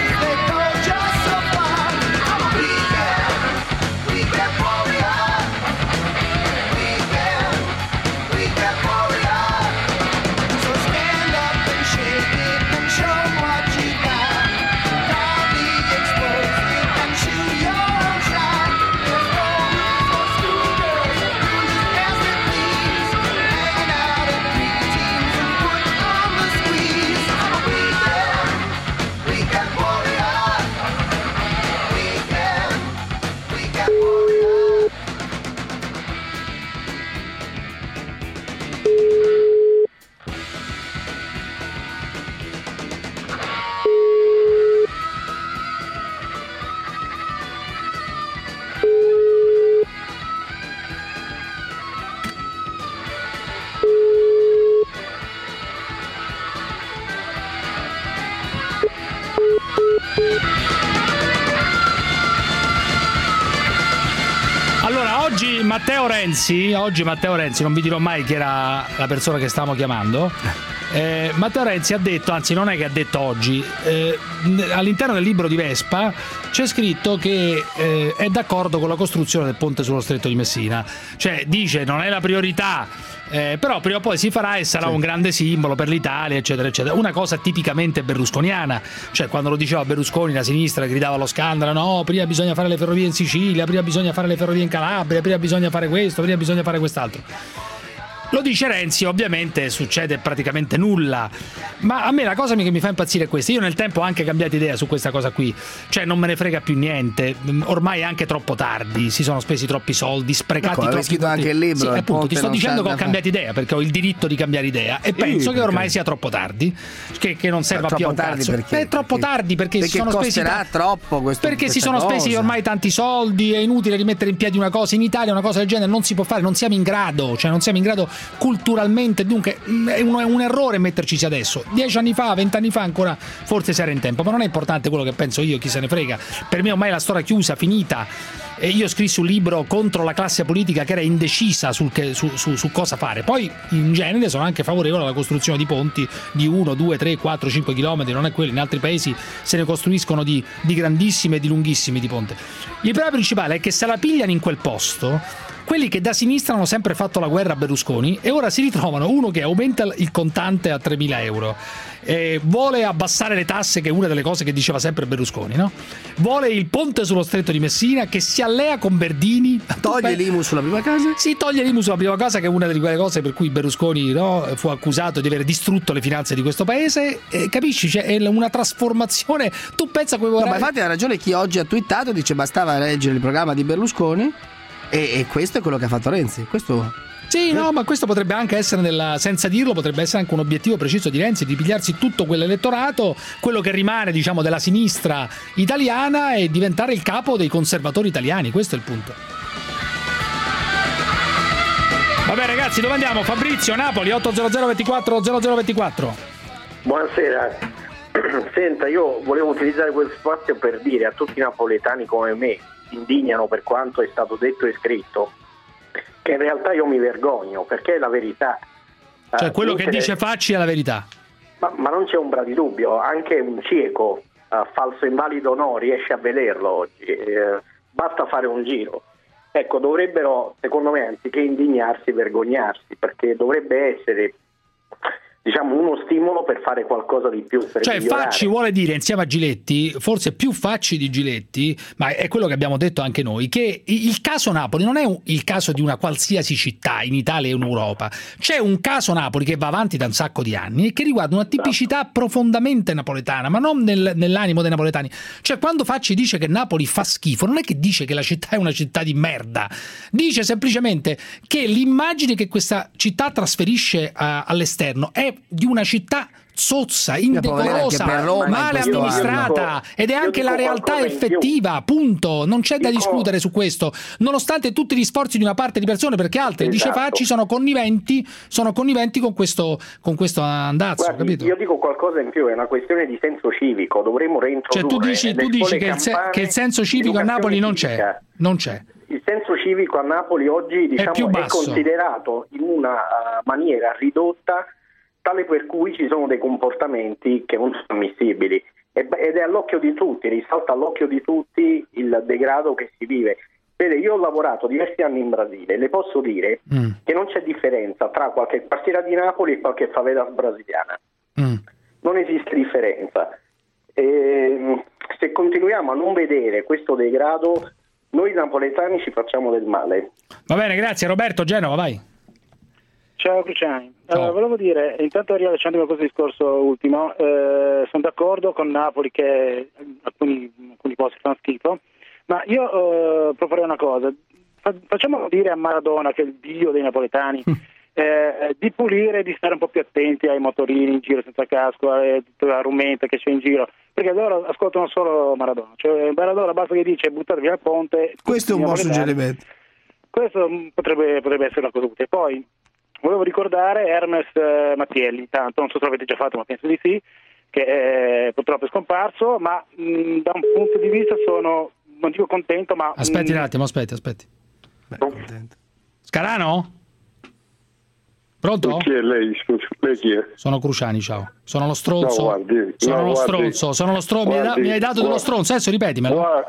Oggi Matteo Renzi, non vi dirò mai chi era la persona che stavamo chiamando. Matteo Renzi ha detto, anzi non è che ha detto oggi, all'interno del libro di Vespa c'è scritto che è d'accordo con la costruzione del ponte sullo Stretto di Messina. Cioè dice non è la priorità, però prima o poi si farà e sarà un grande simbolo per l'Italia, eccetera eccetera. Una cosa tipicamente berlusconiana, cioè quando lo diceva Berlusconi la sinistra gridava allo scandalo, no, prima bisogna fare le ferrovie in Sicilia, prima bisogna fare le ferrovie in Calabria, prima bisogna fare questo, prima bisogna fare quest'altro. Lo dice Renzi, ovviamente succede praticamente nulla, ma a me la cosa che mi fa impazzire è questa. Io nel tempo ho anche cambiato idea su questa cosa qui, cioè non me ne frega più niente, ormai è anche troppo tardi, si sono spesi troppi soldi, sprecati troppi. Hai scritto anche il libro. Sì, appunto, ti sto dicendo che ho cambiato idea, perché ho il diritto di cambiare idea e penso che ormai sia troppo tardi, che non serva più a un cazzo. È troppo tardi perché si sono spesi troppo questo, perché si sono spesi ormai tanti soldi, è inutile rimettere in piedi una cosa. In Italia una cosa del genere non si può fare, non siamo in grado, cioè non siamo in grado culturalmente, dunque è un errore metterci adesso. 10 anni fa, 20 anni fa ancora forse si era in tempo, ma non è importante quello che penso io, chi se ne frega. Per me ormai è la storia chiusa, finita. E io scrissi un libro contro la classe politica che era indecisa su cosa fare. Poi in genere sono anche favorevole alla costruzione di ponti di 1, 2, 3, 4, 5 chilometri, non è quello. In altri paesi se ne costruiscono di grandissime e di lunghissimi di ponte. Il problema principale è che se la pigliano in quel posto quelli che da sinistra hanno sempre fatto la guerra a Berlusconi e ora si ritrovano uno che aumenta il contante a 3.000 euro vuole abbassare le tasse, che è una delle cose che diceva sempre Berlusconi, no? Vuole il ponte sullo stretto di Messina, che si allea con Verdini. Toglie l'IMU sulla prima casa? Sì, toglie l'IMU sulla prima casa, che è una delle quelle cose per cui Berlusconi, no, fu accusato di aver distrutto le finanze di questo paese. Capisci? C'è una trasformazione. Tu pensa come vorrei... No, ma infatti ha ragione chi oggi ha twittato, dice bastava leggere il programma di Berlusconi e questo è quello che ha fatto Renzi. Questo... Sì, no, ma questo potrebbe anche essere, senza dirlo, potrebbe essere anche un obiettivo preciso di Renzi, di pigliarsi tutto quell'elettorato, quello che rimane, diciamo, della sinistra italiana, e diventare il capo dei conservatori italiani. Questo è il punto. Vabbè ragazzi, dove andiamo? Fabrizio, Napoli, 800 24 0024. Buonasera. Senta, io volevo utilizzare questo spazio per dire a tutti i napoletani come me, si indignano per quanto è stato detto e scritto, che in realtà io mi vergogno, perché è la verità. Cioè quello che dice Facci è la verità. Ma non c'è ombra di dubbio, anche un cieco falso invalido no, riesce a vederlo oggi, basta fare un giro. Ecco, dovrebbero, secondo me, anziché indignarsi, vergognarsi, perché dovrebbe essere, diciamo, uno stimolo per fare qualcosa di più, per cioè migliorare. Facci vuole dire, insieme a Giletti, forse più Facci di Giletti, ma è quello che abbiamo detto anche noi, che il caso Napoli non è il caso di una qualsiasi città in Italia e in Europa. C'è un caso Napoli che va avanti da un sacco di anni e che riguarda una tipicità profondamente napoletana, ma non nell'animo dei napoletani. Cioè quando Facci dice che Napoli fa schifo, non è che dice che la città è una città di merda, dice semplicemente che l'immagine che questa città trasferisce all'esterno è di una città zozza, indecorosa, male amministrata, ed è anche la realtà effettiva, punto. Non c'è da discutere su questo, nonostante tutti gli sforzi di una parte di persone, perché altre, dice Facci, sono conniventi con questo andazzo. Guardi, capito? io dico qualcosa in più, è una questione di senso civico, dovremmo reintrodurre. Cioè tu dici che il senso civico a Napoli non c'è. Il senso civico a Napoli oggi, diciamo, è considerato in una maniera ridotta, tale per cui ci sono dei comportamenti che non sono ammissibili, ed è all'occhio di tutti, risalta all'occhio di tutti il degrado che si vive. Vede, io ho lavorato diversi anni in Brasile, le posso dire che non c'è differenza tra qualche quartiera di Napoli e qualche favela brasiliana, non esiste differenza. Se continuiamo a non vedere questo degrado, noi napoletani ci facciamo del male. Va bene, grazie. Roberto, Genova, vai. Ciao Cruciani, volevo dire, intanto riallacciandomi a questo discorso ultimo, sono d'accordo con Napoli che alcuni posti fanno schifo, ma io proporrei una cosa, facciamo dire a Maradona, che è il dio dei napoletani, di pulire e di stare un po' più attenti ai motorini in giro senza casco, alla rumenta che c'è in giro, perché loro ascoltano solo Maradona, cioè Maradona basta che dice buttatevi al ponte. Questo è un buon suggerimento. Questo potrebbe essere una cosa utile. Poi volevo ricordare Hermes Mattielli, tanto non so se l'avete già fatto, ma penso di sì, che purtroppo è scomparso, ma da un punto di vista sono, non dico contento, ma... Aspetti un attimo, aspetti. Scarano? Pronto? Chi è lei? Scusi, lei chi è? Sono Cruciani, ciao. Sono lo stronzo. Sono lo stronzo. Mi hai dato dello stronzo, adesso ripetimelo.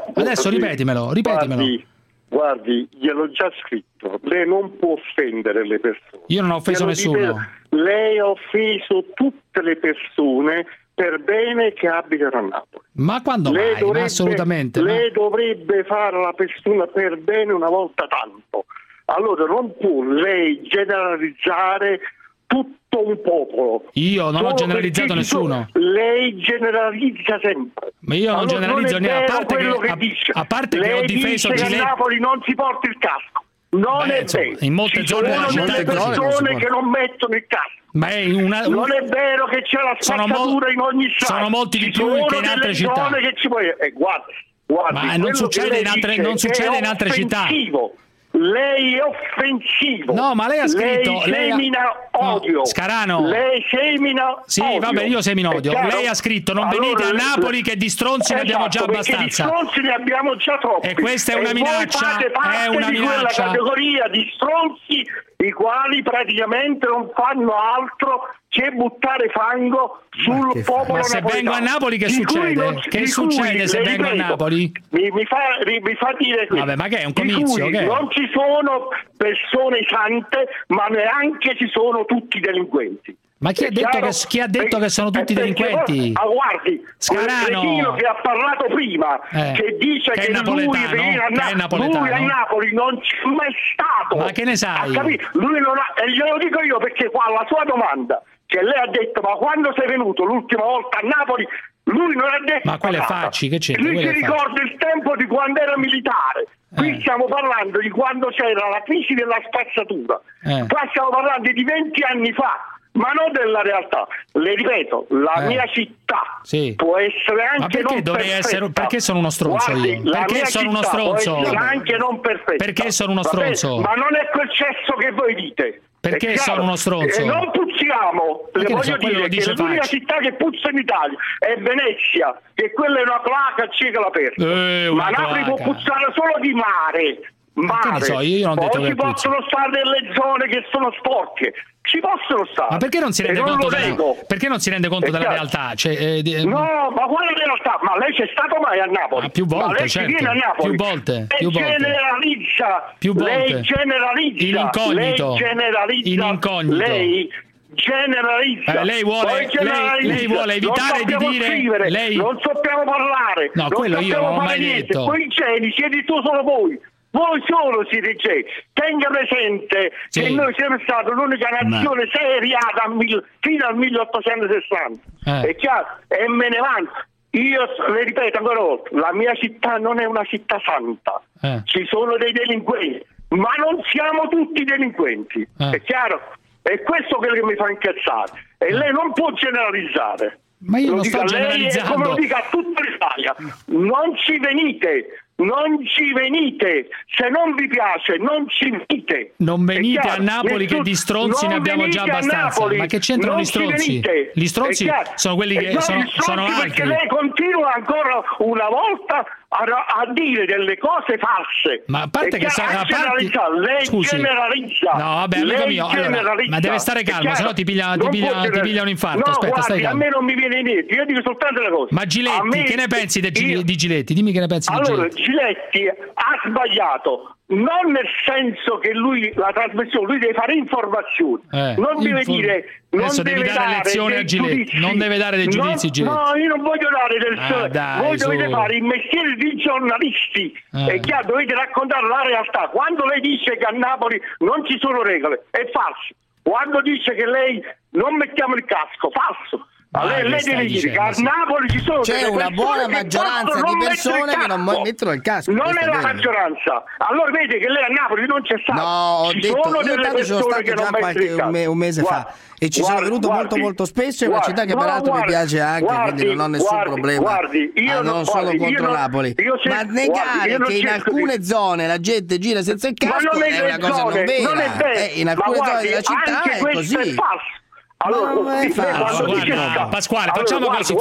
Guardi, gliel'ho già scritto, lei non può offendere le persone. Io non ho offeso nessuno. Lei ha offeso tutte le persone per bene che abitano a Napoli. Ma quando mai? Ma assolutamente. Lei dovrebbe fare la persona per bene una volta tanto. Allora non può lei generalizzare tutto un popolo. Io non ho generalizzato nessuno. Lei generalizza sempre. Ma io non generalizzo neanche, a parte che ho difeso Giletti. A Napoli non si porta il casco. Non è vero. In molte zone della città ci sono delle persone che non mettono il casco. Ma è non è vero che c'è la spazzatura in ogni strada. Sono molti di più che in altre città. Che ci puoi... guardi, ma non succede in altre città. Lei è offensivo. No, ma lei ha scritto. Lei semina odio. No, Scarano. Lei semina sì, odio. Vabbè, io semino odio. Lei ha scritto: non venite a Napoli, che di stronzi ne abbiamo già abbastanza. Di stronzi ne abbiamo già troppi. E questa è una minaccia. È una minaccia. Quella categoria di stronzi i quali praticamente non fanno altro che buttare fango sul popolo napoletano. Ma se vengo a Napoli che succede? Che succede se vengo a Napoli? Mi fa dire questo. Vabbè, ma che è un comizio? Che non ci sono persone sante, ma neanche ci sono tutti delinquenti. Ma chi ha detto che sono tutti delinquenti? Guardi, Scarano che ha parlato prima, che dice che lui a Napoli non c'è mai stato. Ma che ne sai? Lui non ha, e glielo dico io perché qua la sua domanda, che lei ha detto, ma quando sei venuto l'ultima volta a Napoli? Lui non ha detto. Ma quelle facci, che c'è? Lui si ricorda il tempo di quando era militare. Qui stiamo parlando di quando c'era la crisi della spazzatura. Qua stiamo parlando di 20 anni fa. Ma non della realtà. Le ripeto, la mia città può essere anche non perfetta. Perché sono uno stronzo io? Perché sono uno stronzo? Può essere anche non perfetta. Perché sono uno stronzo? Ma non è quel cesso che voi dite. Perché sono uno stronzo? E non puzziamo. Le voglio dire che l'unica città che puzza in Italia è Venezia, che quella è una cloaca a cielo aperto. Ma Napoli può puzzare solo di mare. Che ne so, io non ho detto poi che ci possono stare delle zone che sono sporche, ci possono stare. Ma perché non si rende conto della realtà? No, ma quale realtà? Ma lei c'è stato mai a Napoli? Più volte, ma lei certo. Viene a Napoli. Più volte. Generalizza. Più volte. Lei generalizza. In incognito. Lei generalizza. In incognito. Lei generalizza. Lei vuole evitare di dire. Lei... Non sappiamo parlare. No, quello io non ho mai detto. Voi geni siete tu solo voi. Voi solo siete geni. Tenga presente che noi siamo stati l'unica nazione seria fino al 1860. È chiaro? E me ne vanto. Io le ripeto ancora una volta, la mia città non è una città santa. Ci sono dei delinquenti, ma non siamo tutti delinquenti. È chiaro? È questo quello che mi fa incazzare. E lei non può generalizzare. Ma io non sto generalizzando. Come lo dica a tutta l'Italia. Non ci venite. Se non vi piace non ci venite. Non venite a Napoli che di stronzi ne abbiamo già abbastanza. Ma che c'entrano gli stronzi? Gli stronzi sono quelli che sono altri. Perché lei continua ancora una volta a dire delle cose false. Ma a parte che lei generalizza. No, vabbè, amico mio, allora, ma deve stare calmo, sennò ti piglia un infarto. No, aspetta, stai calmo. A me non mi viene niente, io dico soltanto una cosa. Ma Giletti, che ne pensi di Giletti? Dimmi che ne pensi di Giletti. Allora, Giletti ha sbagliato, non nel senso che la trasmissione, lui deve fare informazioni, non deve dire. Adesso devi dare lezioni a Giletti, non deve dare dei giudizi Giletti. No, io non voglio dare lezioni. Voi dovete fare il mestiere di giornalisti e chiaro, dovete raccontare la realtà. Quando lei dice che a Napoli non ci sono regole, è falso. Quando dice che lei non mettiamo il casco, falso. Lei deve dire che a Napoli ci sono c'è una buona maggioranza di persone che non mettono il casco. Non è la maggioranza. Allora vede che lei a Napoli non c'è stato. No, ho detto, io tanto sono stato già un mese fa e ci sono venuto molto spesso. È una città che peraltro mi piace anche, quindi non ho nessun problema. Non sono contro Napoli. Ma negare che in alcune zone la gente gira senza il casco è una cosa non vera. In alcune zone della città è così. Allora, Pasquale, facciamo così.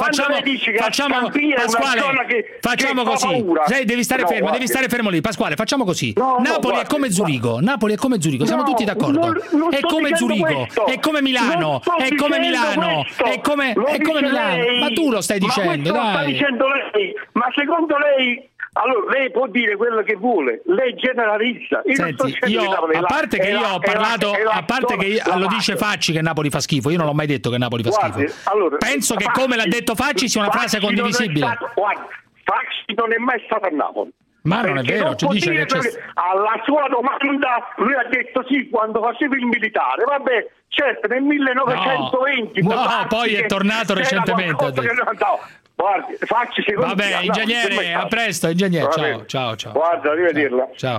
Facciamo così. Devi stare fermo lì. Pasquale, facciamo così. Napoli è come Zurigo. Siamo tutti d'accordo. È come Zurigo, è come Milano, è come Milano. Ma tu lo stai dicendo, dai. Lo sta dicendo lei. Ma secondo lei allora lei può dire quello che vuole, lei generalizza. Senti, a parte che io ho parlato, a parte che lo dice Facci che Napoli fa schifo, io non l'ho mai detto che Napoli fa schifo. Allora, penso che come l'ha detto Facci sia una frase condivisibile. Facci non è mai stato a Napoli. Ma non è vero, ci dice che c'è... Alla sua domanda lui ha detto sì quando facevo il militare, vabbè, certo nel 1920 poi è tornato recentemente. Guardi, Facci secondo vabbè, ingegnere, a presto, ingegnere. Ciao. Guarda, arrivederla. Ciao.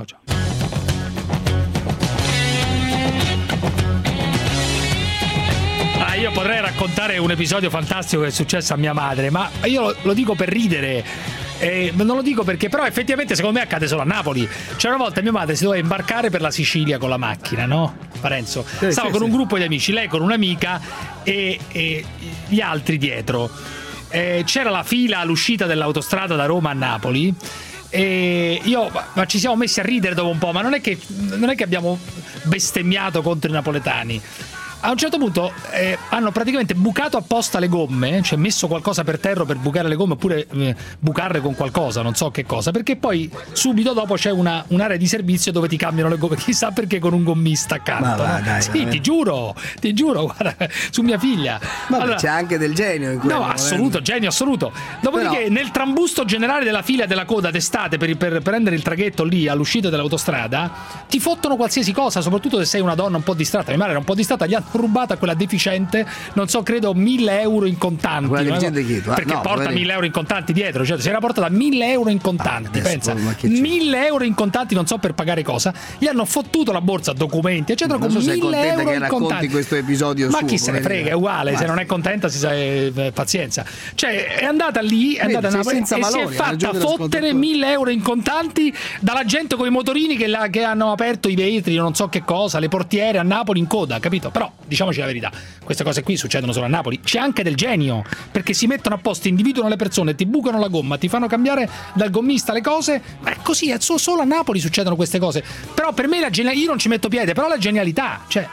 Io potrei raccontare un episodio fantastico che è successo a mia madre, ma io lo dico per ridere. Non lo dico perché però effettivamente secondo me accade solo a Napoli. C'era una volta mia madre si doveva imbarcare per la Sicilia con la macchina, no? Parenzo stava con un gruppo di amici, lei con un'amica e gli altri dietro. C'era la fila all'uscita dell'autostrada da Roma a Napoli e ma ci siamo messi a ridere dopo un po', ma non è che abbiamo bestemmiato contro i napoletani. a un certo punto hanno praticamente bucato apposta le gomme, cioè messo qualcosa per terra per bucare le gomme, oppure bucarle con qualcosa, non so che cosa, perché poi subito dopo c'è un'area di servizio dove ti cambiano le gomme, chissà perché, con un gommista accanto. Dai, sì, ti giuro, guarda, su mia figlia. Allora, c'è anche del genio in quello. No, assoluto, genio assoluto. Dopodiché nel trambusto generale della fila della coda d'estate per prendere il traghetto lì all'uscita dell'autostrada, ti fottono qualsiasi cosa, soprattutto se sei una donna un po' distratta. Mia madre era un po' distratta, gli hanno rubato a quella deficiente, non so, credo 1.000 euro in contanti. Perché porta 1.000 euro in contanti dietro, cioè si era portata 1.000 euro in contanti, pensa. 1.000 euro in contanti, non so per pagare cosa. Gli hanno fottuto la borsa, documenti, eccetera, con 1.000 euro in contanti. Questo episodio ma chi se ne frega, è uguale, se non è contenta si sa, pazienza. Cioè è andata lì, è andata a Napoli e si è fatta fottere 1.000 euro in contanti dalla gente con i motorini che hanno aperto i vetri, non so che cosa, le portiere a Napoli in coda, capito? Però diciamoci la verità, queste cose qui succedono solo a Napoli. C'è anche del genio, perché si mettono a posto, individuano le persone, ti bucano la gomma, ti fanno cambiare dal gommista le cose, ma è così, è solo a Napoli succedono queste cose. Però per me io non ci metto piede, però la genialità, cioè.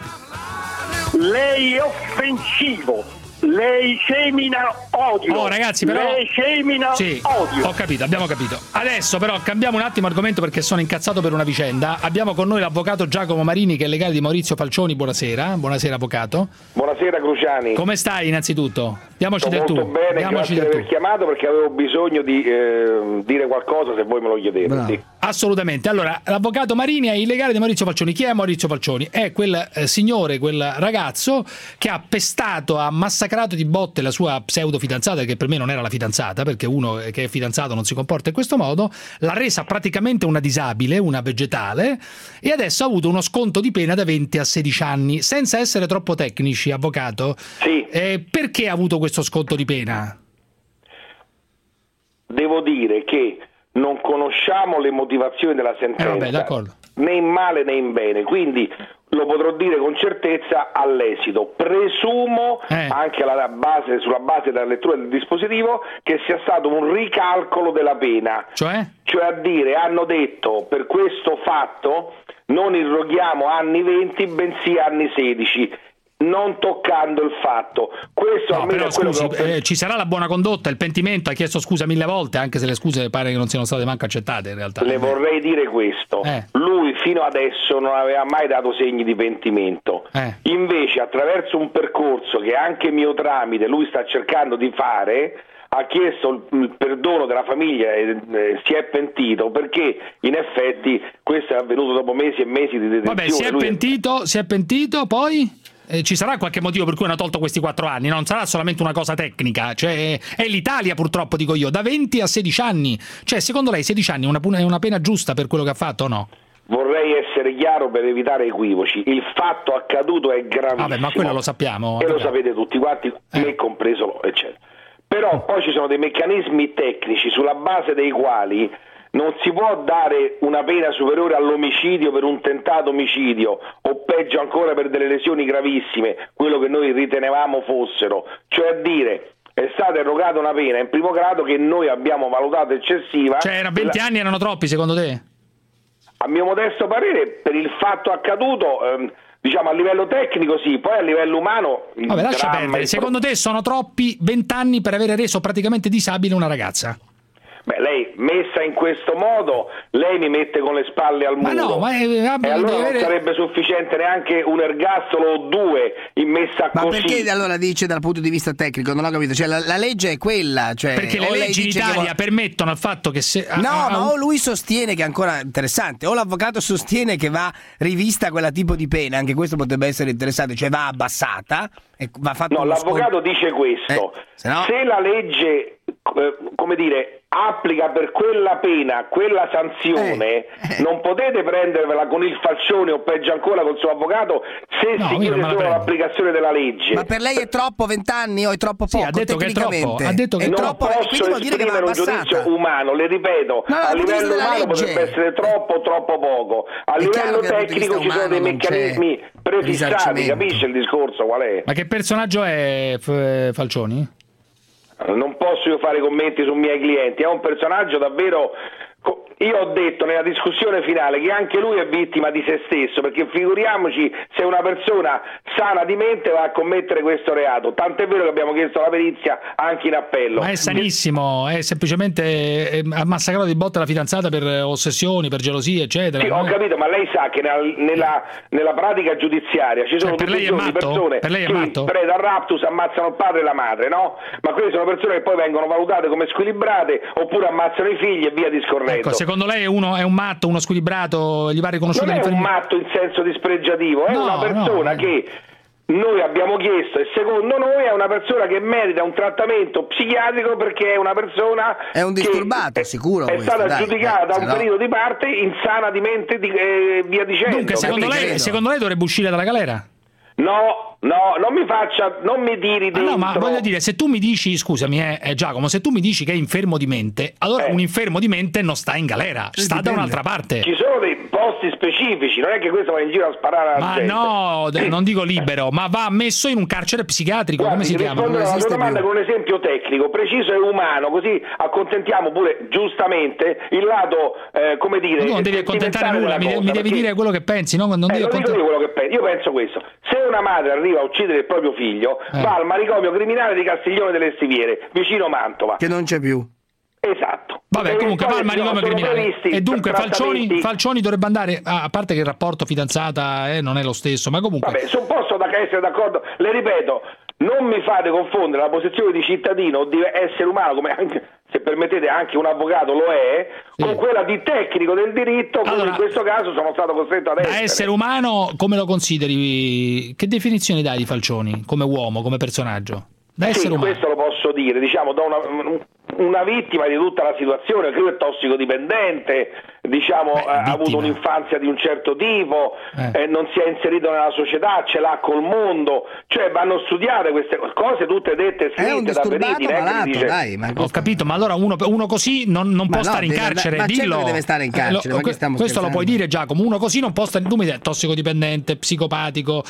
Lei è offensivo, lei semina odio. Oh ragazzi, però lei semina odio. Ho capito, abbiamo capito. Adesso però cambiamo un attimo argomento, perché sono incazzato per una vicenda. Abbiamo con noi l'avvocato Giacomo Marini, che è legale di Maurizio Falcioni. Buonasera avvocato. Buonasera Cruciani. Come stai innanzitutto? Diamoci del tu. Molto bene, grazie per aver chiamato, perché avevo bisogno di dire qualcosa, se voi me lo chiedete. Sì. Assolutamente. Allora, l'avvocato Marini è il legale di Maurizio Falcioni. Chi è Maurizio Falcioni? È quel signore, quel ragazzo che ha pestato, ha massacrato di botte la sua pseudo fidanzata, che per me non era la fidanzata, perché uno che è fidanzato non si comporta in questo modo, l'ha resa praticamente una disabile, una vegetale, e adesso ha avuto uno sconto di pena da 20 a 16 anni. Senza essere troppo tecnici, avvocato, perché ha avuto questo sconto di pena? Devo dire che non conosciamo le motivazioni della sentenza, né in male né in bene, quindi lo potrò dire con certezza all'esito. Presumo, anche sulla base della lettura del dispositivo, che sia stato un ricalcolo della pena. Cioè a dire, hanno detto, per questo fatto non irroghiamo anni 20 bensì anni 16, non toccando il fatto. Questo almeno però, scusi, ci sarà la buona condotta, il pentimento, ha chiesto scusa 1000 volte, anche se le scuse pare che non siano state manco accettate in realtà. Le vorrei dire questo, lui fino adesso non aveva mai dato segni di pentimento, invece attraverso un percorso che anche mio tramite lui sta cercando di fare, ha chiesto il perdono della famiglia e si è pentito, perché in effetti questo è avvenuto dopo mesi e mesi di detenzione. Vabbè, si è pentito, poi? Ci sarà qualche motivo per cui hanno tolto questi 4 anni, non sarà solamente una cosa tecnica, cioè è l'Italia purtroppo, dico io, da 20 a 16 anni, cioè secondo lei 16 anni è una pena giusta per quello che ha fatto o no? Vorrei essere chiaro per evitare equivoci, il fatto accaduto è gravissimo. Vabbè, ma quello lo sappiamo. E lo sapete tutti quanti, me compreso, eccetera. Però poi ci sono dei meccanismi tecnici sulla base dei quali non si può dare una pena superiore all'omicidio per un tentato omicidio, o peggio ancora per delle lesioni gravissime, quello che noi ritenevamo fossero, cioè a dire, è stata erogata una pena in primo grado che noi abbiamo valutato eccessiva. Cioè 20 anni erano troppi secondo te? A mio modesto parere, per il fatto accaduto, diciamo a livello tecnico sì, poi a livello umano... Vabbè, lascia perdere, secondo te sono troppi 20 anni per avere reso praticamente disabile una ragazza? Beh, lei messa in questo modo, lei mi mette con le spalle al muro. E allora non sarebbe sufficiente neanche un ergastolo o 2 in messa così. Ma perché allora dice dal punto di vista tecnico? Non ho capito, cioè la legge è quella, cioè, perché le leggi in Italia permettono il fatto che se ma o lui sostiene, che è ancora interessante, o l'avvocato sostiene che va rivista quella tipo di pena, anche questo potrebbe essere interessante, cioè va abbassata e va fatto. No, l'avvocato dice questo, se la legge come dire, applica per quella pena, quella sanzione, non potete prendervela con il Falcioni o peggio ancora col suo avvocato se si chiede solo l'applicazione della legge. Ma per lei è troppo 20 anni o è troppo poco? Ha detto tecnicamente? Che è troppo. Non posso esprimere un giudizio umano, le ripeto, a livello umano potrebbe essere troppo poco, a livello tecnico ci sono dei meccanismi prefissati, capisce il discorso qual è? Ma che personaggio è Falcioni? Non posso io fare commenti sui miei clienti, è un personaggio davvero Io ho detto nella discussione finale che anche lui è vittima di se stesso, perché figuriamoci se una persona sana di mente va a commettere questo reato, tant'è vero che abbiamo chiesto la perizia anche in appello. Ma è sanissimo, è semplicemente ha massacrato di botte la fidanzata per ossessioni, per gelosie, eccetera. Sì, ho capito, ma lei sa che nella pratica giudiziaria ci sono tutti i giorni persone che preda raptus ammazzano il padre e la madre, no? Ma queste sono persone che poi vengono valutate come squilibrate oppure ammazzano i figli e via discorrendo. Ecco, secondo lei uno è un matto, uno squilibrato, gli va riconosciuto? Non è un matto in senso dispregiativo, è una persona che noi abbiamo chiesto e secondo noi è una persona che merita un trattamento psichiatrico perché è una persona è un disturbato, sicuro. È stata giudicata da un periodo di parte insana di mente via dicendo. Dunque, secondo lei dovrebbe uscire dalla galera? No, non mi tiri dentro. No, ma voglio dire, se tu mi dici, scusami Giacomo, se tu mi dici che è infermo di mente, allora un infermo di mente non sta in galera, sta da un'altra parte. Ci sono dei posti specifici, non è che questo va in giro a sparare alla gente. No, non dico libero, ma va messo in un carcere psichiatrico. Guarda, come si chiama? Rispondo alla tua domanda con un esempio tecnico, preciso e umano, così accontentiamo pure giustamente il lato, come dire. Tu non devi accontentare nulla, mi devi dire quello che pensi, no? Non dico quello che penso. Io penso questo: se una madre arriva a uccidere il proprio figlio, va al manicomio criminale di Castiglione delle Stiviere, vicino Mantova. Che non c'è più. Esatto. Vabbè, comunque va al manicomio criminale. E dunque Falcioni dovrebbe andare, a parte che il rapporto fidanzata non è lo stesso, ma comunque. Vabbè, posso essere d'accordo, le ripeto, non mi fate confondere la posizione di cittadino o di essere umano, come anche, se permettete, anche un avvocato lo è, con quella di tecnico del diritto, come in questo caso sono stato costretto ad essere. Da essere umano, come lo consideri? Che definizioni dai di Falcioni come uomo, come personaggio? Da essere umano. Questo lo posso dire, diciamo, da una vittima di tutta la situazione, credo è tossicodipendente, diciamo, ha avuto un'infanzia di un certo tipo, non si è inserito nella società, ce l'ha col mondo, cioè vanno studiate queste cose tutte dette e scritte da Beniti. Ho capito, ma allora uno così non può stare in carcere, ma dillo. Certo deve stare in carcere, questo lo puoi dire, Giacomo, uno così non può stare, tu mi dici tossicodipendente, psicopatico,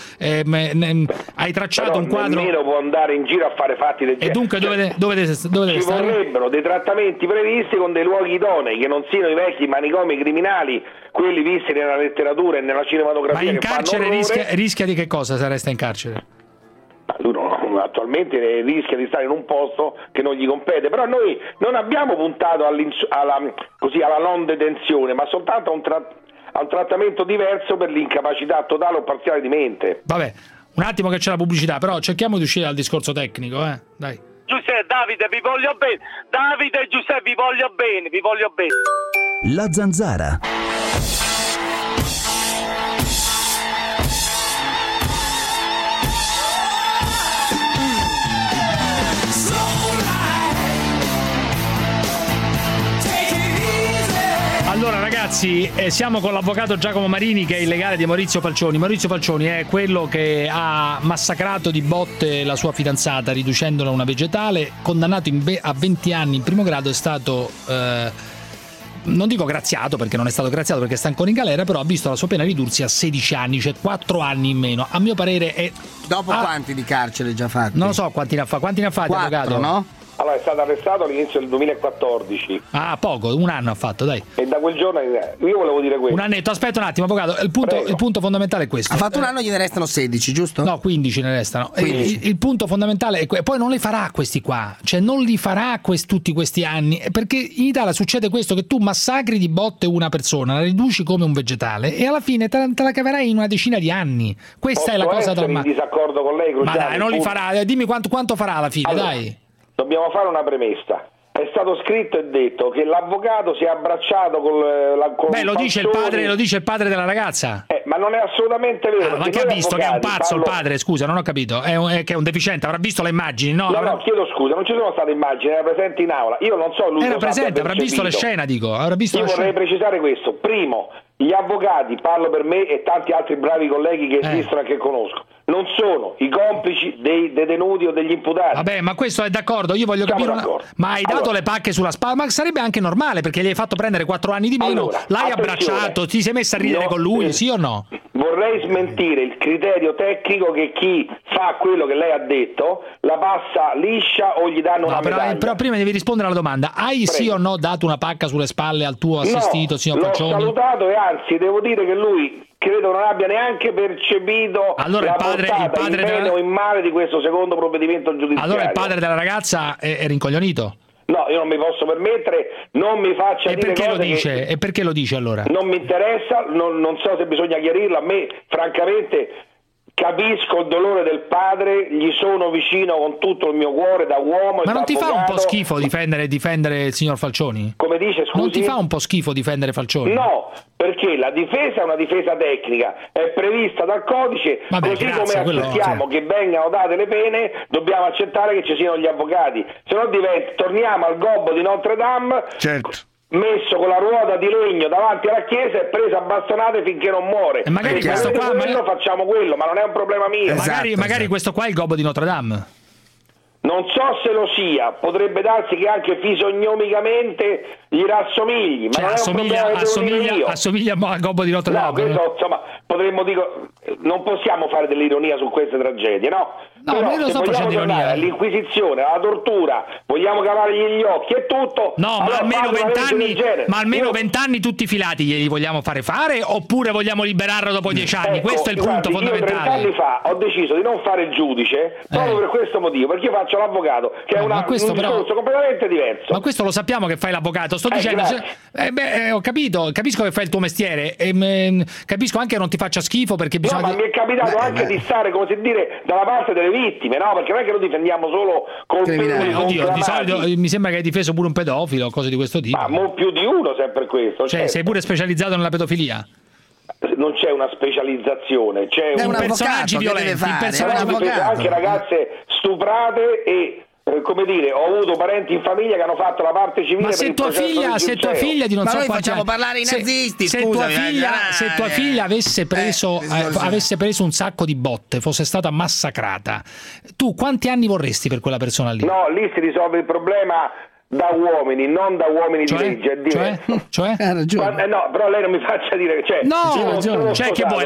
hai tracciato un quadro. Nemmeno può andare in giro a fare fatti del genere. E dunque dove deve stare? Ci vorrebbero dei trattamenti previsti con dei luoghi idonei, che non siano i vecchi manicomi criminali, quelli visti nella letteratura e nella cinematografia. Ma in carcere rischia di che cosa se resta in carcere? Lui attualmente rischia di stare in un posto che non gli compete, però noi non abbiamo puntato alla non detenzione, ma soltanto a un trattamento diverso per l'incapacità totale o parziale di mente. Vabbè, un attimo che c'è la pubblicità, però cerchiamo di uscire dal discorso tecnico, dai. Giuseppe, Davide, vi voglio bene. Davide e Giuseppe, vi voglio bene, vi voglio bene. La Zanzara. Allora ragazzi, siamo con l'avvocato Giacomo Marini, che è il legale di Maurizio Falcioni. Maurizio Falcioni è quello che ha massacrato di botte la sua fidanzata riducendola a una vegetale, condannato a 20 anni in primo grado, è stato non dico graziato, perché non è stato graziato perché sta ancora in galera, però ha visto la sua pena ridursi a 16 anni, cioè 4 anni in meno. A mio parere è... Dopo quanti di carcere già fatti? Non lo so quanti ne ha fatti, 4, avvocato? No? Allora, è stato arrestato all'inizio del 2014. Ah, poco, un anno ha fatto, dai. E da quel giorno io volevo dire questo. Un annetto, aspetta un attimo, avvocato. Il punto fondamentale è questo. Ha fatto un anno, gliene restano 16, giusto? No, 15 ne restano. Il punto fondamentale è poi non li farà questi qua, cioè non li farà tutti questi anni, perché in Italia succede questo, che tu massacri di botte una persona, la riduci come un vegetale e alla fine te la caverai in una decina di anni. Questa è la cosa da in disaccordo con lei, Cruciani. Ma dai, non li farà. Dimmi quanto farà alla fine, allora, dai. Dobbiamo fare una premessa. È stato scritto e detto che l'avvocato si è abbracciato con Beh, lo dice il padre della ragazza. Ma non è assolutamente vero. Ma che ha visto che è un pazzo il padre? Scusa, non ho capito. Che è un deficiente, avrà visto le immagini, no? No, chiedo scusa, non ci sono state immagini, era presente in aula. Io non so lui. Era presente, avrà visto le scene, dico. Io vorrei precisare questo. Primo, gli avvocati, parlo per me e tanti altri bravi colleghi che esistono e che conosco, non sono i complici dei detenuti o degli imputati. Vabbè, ma questo è d'accordo, io voglio capire ma hai dato le pacche sulla spalla? Ma sarebbe anche normale, perché gli hai fatto prendere 4 anni di meno, l'hai abbracciato, ti sei messo a ridere con lui, sì o no? vorrei smentire il criterio tecnico che chi fa quello che lei ha detto la passa liscia o gli danno una medaglia. Però prima devi rispondere alla domanda. Hai sì o no dato una pacca sulle spalle al tuo assistito, signor Falcioni? L'ho salutato e anzi devo dire che lui credo non abbia neanche percepito la portata in bene o in male di questo secondo provvedimento giudiziario. Allora il padre della ragazza è rincoglionito? No, io non mi posso permettere, non mi faccia dire cose che... E perché lo dice allora? Non mi interessa, non so se bisogna chiarirlo, a me francamente capisco il dolore del padre, gli sono vicino con tutto il mio cuore da uomo. Ma non ti avvocato. Fa un po' schifo difendere il signor Falcioni? Come dice, scusi? Non ti fa un po' schifo difendere Falcioni? No, perché la difesa è una difesa tecnica, è prevista dal codice. Vabbè, così grazie, come accettiamo che vengano date le pene, dobbiamo accettare che ci siano gli avvocati, se no torniamo al gobbo di Notre Dame. Certo. Messo con la ruota di legno davanti alla chiesa e preso a bastonate finché non muore. E magari questo qua facciamo quello, ma non è un problema mio. Magari questo qua è il gobbo di Notre Dame. Non so se lo sia, potrebbe darsi che anche fisognomicamente gli rassomigli, ma assomiglia al gobbo di Notre Dame. Questo, insomma, potremmo non possiamo fare dell'ironia su queste tragedie, no? No, però, ma io non sto facendo ironia. All'inquisizione, alla tortura, vogliamo cavargli gli occhi e tutto. No, allora, ma almeno 20 anni tutti filati glieli vogliamo fare oppure vogliamo liberarlo dopo 10 anni? Questo è il punto fondamentale. Io 30 anni fa ho deciso di non fare il giudice proprio per questo motivo, perché io faccio l'avvocato, che è un discorso completamente diverso. Ma questo lo sappiamo che fai l'avvocato, sto dicendo ho capito, capisco che fai il tuo mestiere e capisco anche che non ti faccia schifo perché bisogna... No, ma mi è capitato anche di stare, come si dire, dalla parte delle vittime, no? Perché non è che lo difendiamo solo colpevoli. Oddio, di solito mi sembra che hai difeso pure un pedofilo o cose di questo tipo. Ma più di uno sempre questo. Cioè, sei pure specializzato nella pedofilia? Non c'è una specializzazione, c'è un personaggi violenti, anche ragazze stuprate e come dire, ho avuto parenti in famiglia che hanno fatto la parte civile. Ma se tua figlia di non so quanti facciamo parlare i nazisti, se tua figlia avesse preso un sacco di botte, fosse stata massacrata, tu quanti anni vorresti per quella persona lì? No, lì si risolve il problema da uomini, non da uomini di legge, è diverso. Cioè? No, però lei non mi faccia dire che che vuoi,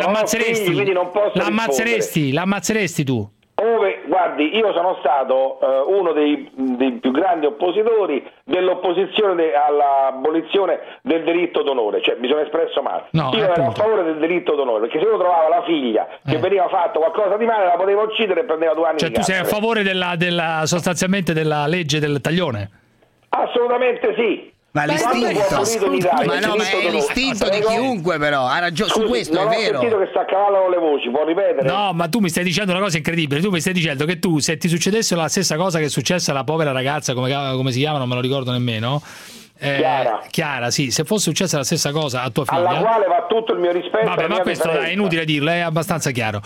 l'ammazzeresti tu? Guardi, io sono stato uno dei più grandi oppositori dell'opposizione all'abolizione del delitto d'onore, cioè mi sono espresso male. Io ero a favore del delitto d'onore, perché se uno trovava la figlia che veniva fatto qualcosa di male la poteva uccidere e prendeva 2 anni di carcere. Cioè tu sei a favore sostanzialmente della legge del taglione? Assolutamente sì. Ma l'istinto, è l'istinto di chiunque, però ha ragione su questo, è vero. Ho sentito che sta a cavallo con le voci, può ripetere? No, ma tu mi stai dicendo una cosa incredibile. Tu mi stai dicendo che tu, se ti succedesse la stessa cosa che è successa alla povera ragazza, come si chiama, non me lo ricordo nemmeno. Chiara, sì, se fosse successa la stessa cosa a tua figlia, alla quale va tutto il mio rispetto. Vabbè, ma questo è inutile dirlo, è abbastanza chiaro.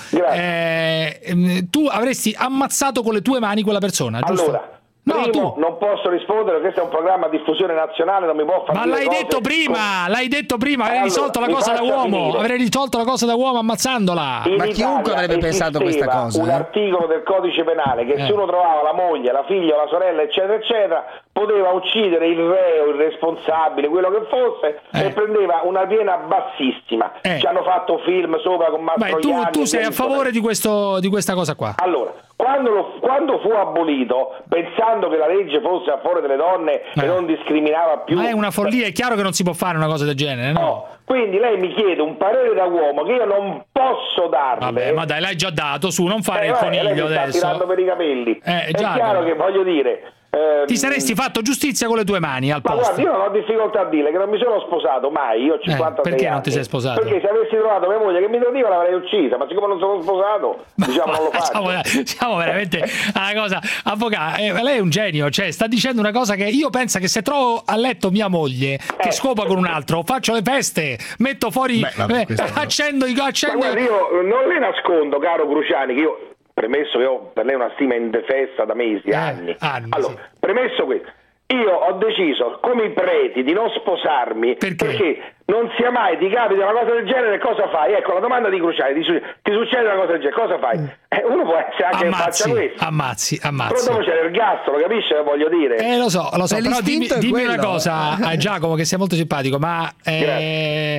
Tu avresti ammazzato con le tue mani quella persona, giusto? Allora, primo, non posso rispondere, questo è un programma a diffusione nazionale, non mi può fare. Ma l'hai detto prima, avrei risolto la cosa da uomo, ammazzandola. Ma chiunque avrebbe pensato questa cosa. Un articolo del codice penale che se uno trovava la moglie, la figlia, la sorella, eccetera, eccetera, poteva uccidere il reo, il responsabile, quello che fosse, e prendeva una pena bassissima. Ci hanno fatto film sopra con Mastroianni. Tu sei a favore di questa cosa qua? Allora, quando fu abolito, pensando che la legge fosse a favore delle donne e non discriminava più... Ma è una follia, è chiaro che non si può fare una cosa del genere, no? Quindi lei mi chiede un parere da uomo che io non posso darle. Vabbè, ma dai, l'hai già dato, su, non fare il coniglio lei adesso. Sta tirando per i capelli. È chiaro che voglio dire... Ti saresti fatto giustizia con le tue mani al posto. Ma guarda, io non ho difficoltà a dire che non mi sono sposato mai, io ho 56 perché anni. Non ti sei sposato? Perché se avessi trovato mia moglie che mi tradiva l'avrei uccisa, ma siccome non sono sposato, diciamo non lo faccio. Siamo veramente una cosa, avvocato, lei è un genio, cioè sta dicendo una cosa che io penso che se trovo a letto mia moglie che scopa con un altro, faccio le feste, metto fuori, accendo i... Ma guarda, io non le nascondo, caro Cruciani, che io... Premesso che ho per lei una stima indefessa da mesi, anni. Allora, premesso questo, io ho deciso, come i preti, di non sposarmi perché non sia mai ti capita una cosa del genere, cosa fai? Ecco, la domanda di Cruciani, ti succede una cosa del genere, cosa fai? Uno può essere anche in faccia questo. Ammazzi. Però dopo c'è l'ergastolo, capisci che voglio dire? Lo so, però dimmi una cosa a Giacomo, che sei molto simpatico, ma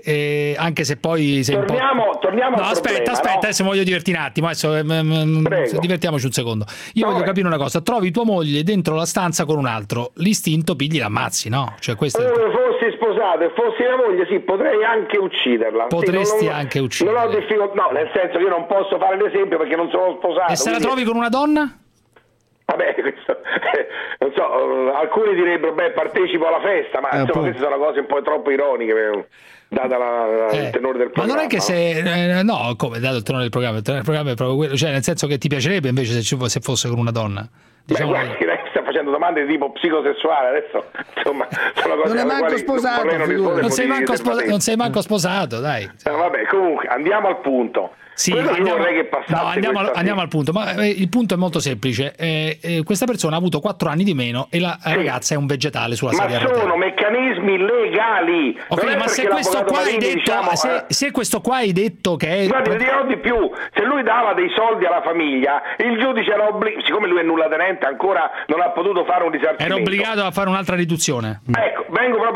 anche se poi torniamo no, al aspetta, problema, no? Adesso voglio divertirti un attimo, adesso divertiamoci un secondo. Io voglio capire una cosa: trovi tua moglie dentro la stanza con un altro, l'istinto pigli l'ammazzi, no? Cioè questo fossi sposato e fossi la moglie, sì, potrei anche ucciderla. Potresti anche ucciderla. Non ho difficoltà, no, nel senso che io non posso fare l'esempio perché non sono sposato. E se la trovi con una donna? Vabbè, questo, non so, alcuni direbbero partecipo alla festa, ma insomma queste sono cose un po' troppo ironiche data il tenore del programma. Ma non è che se no, come dato il tenore del programma è proprio quello, cioè nel senso che ti piacerebbe invece se fosse con una donna. Diciamo guardi, lei sta facendo domande di tipo psicosessuale adesso, insomma, sono cose non è manco sposato, non sei manco sposato, dai. Vabbè, comunque andiamo al punto. Sì, andiamo al punto, ma il punto è molto semplice. Questa persona ha avuto 4 anni di meno e la ragazza è un vegetale sulla sedia a rotelle. Ma sono meccanismi legali. Ok, ma se questo qua hai detto, se questo qua hai detto che è... Guardi, ti dirò di più, se lui dava dei soldi alla famiglia, il giudice era obbligato, siccome lui è nullatenente ancora non ha potuto fare un risarcimento. Era obbligato a fare un'altra riduzione. Ecco,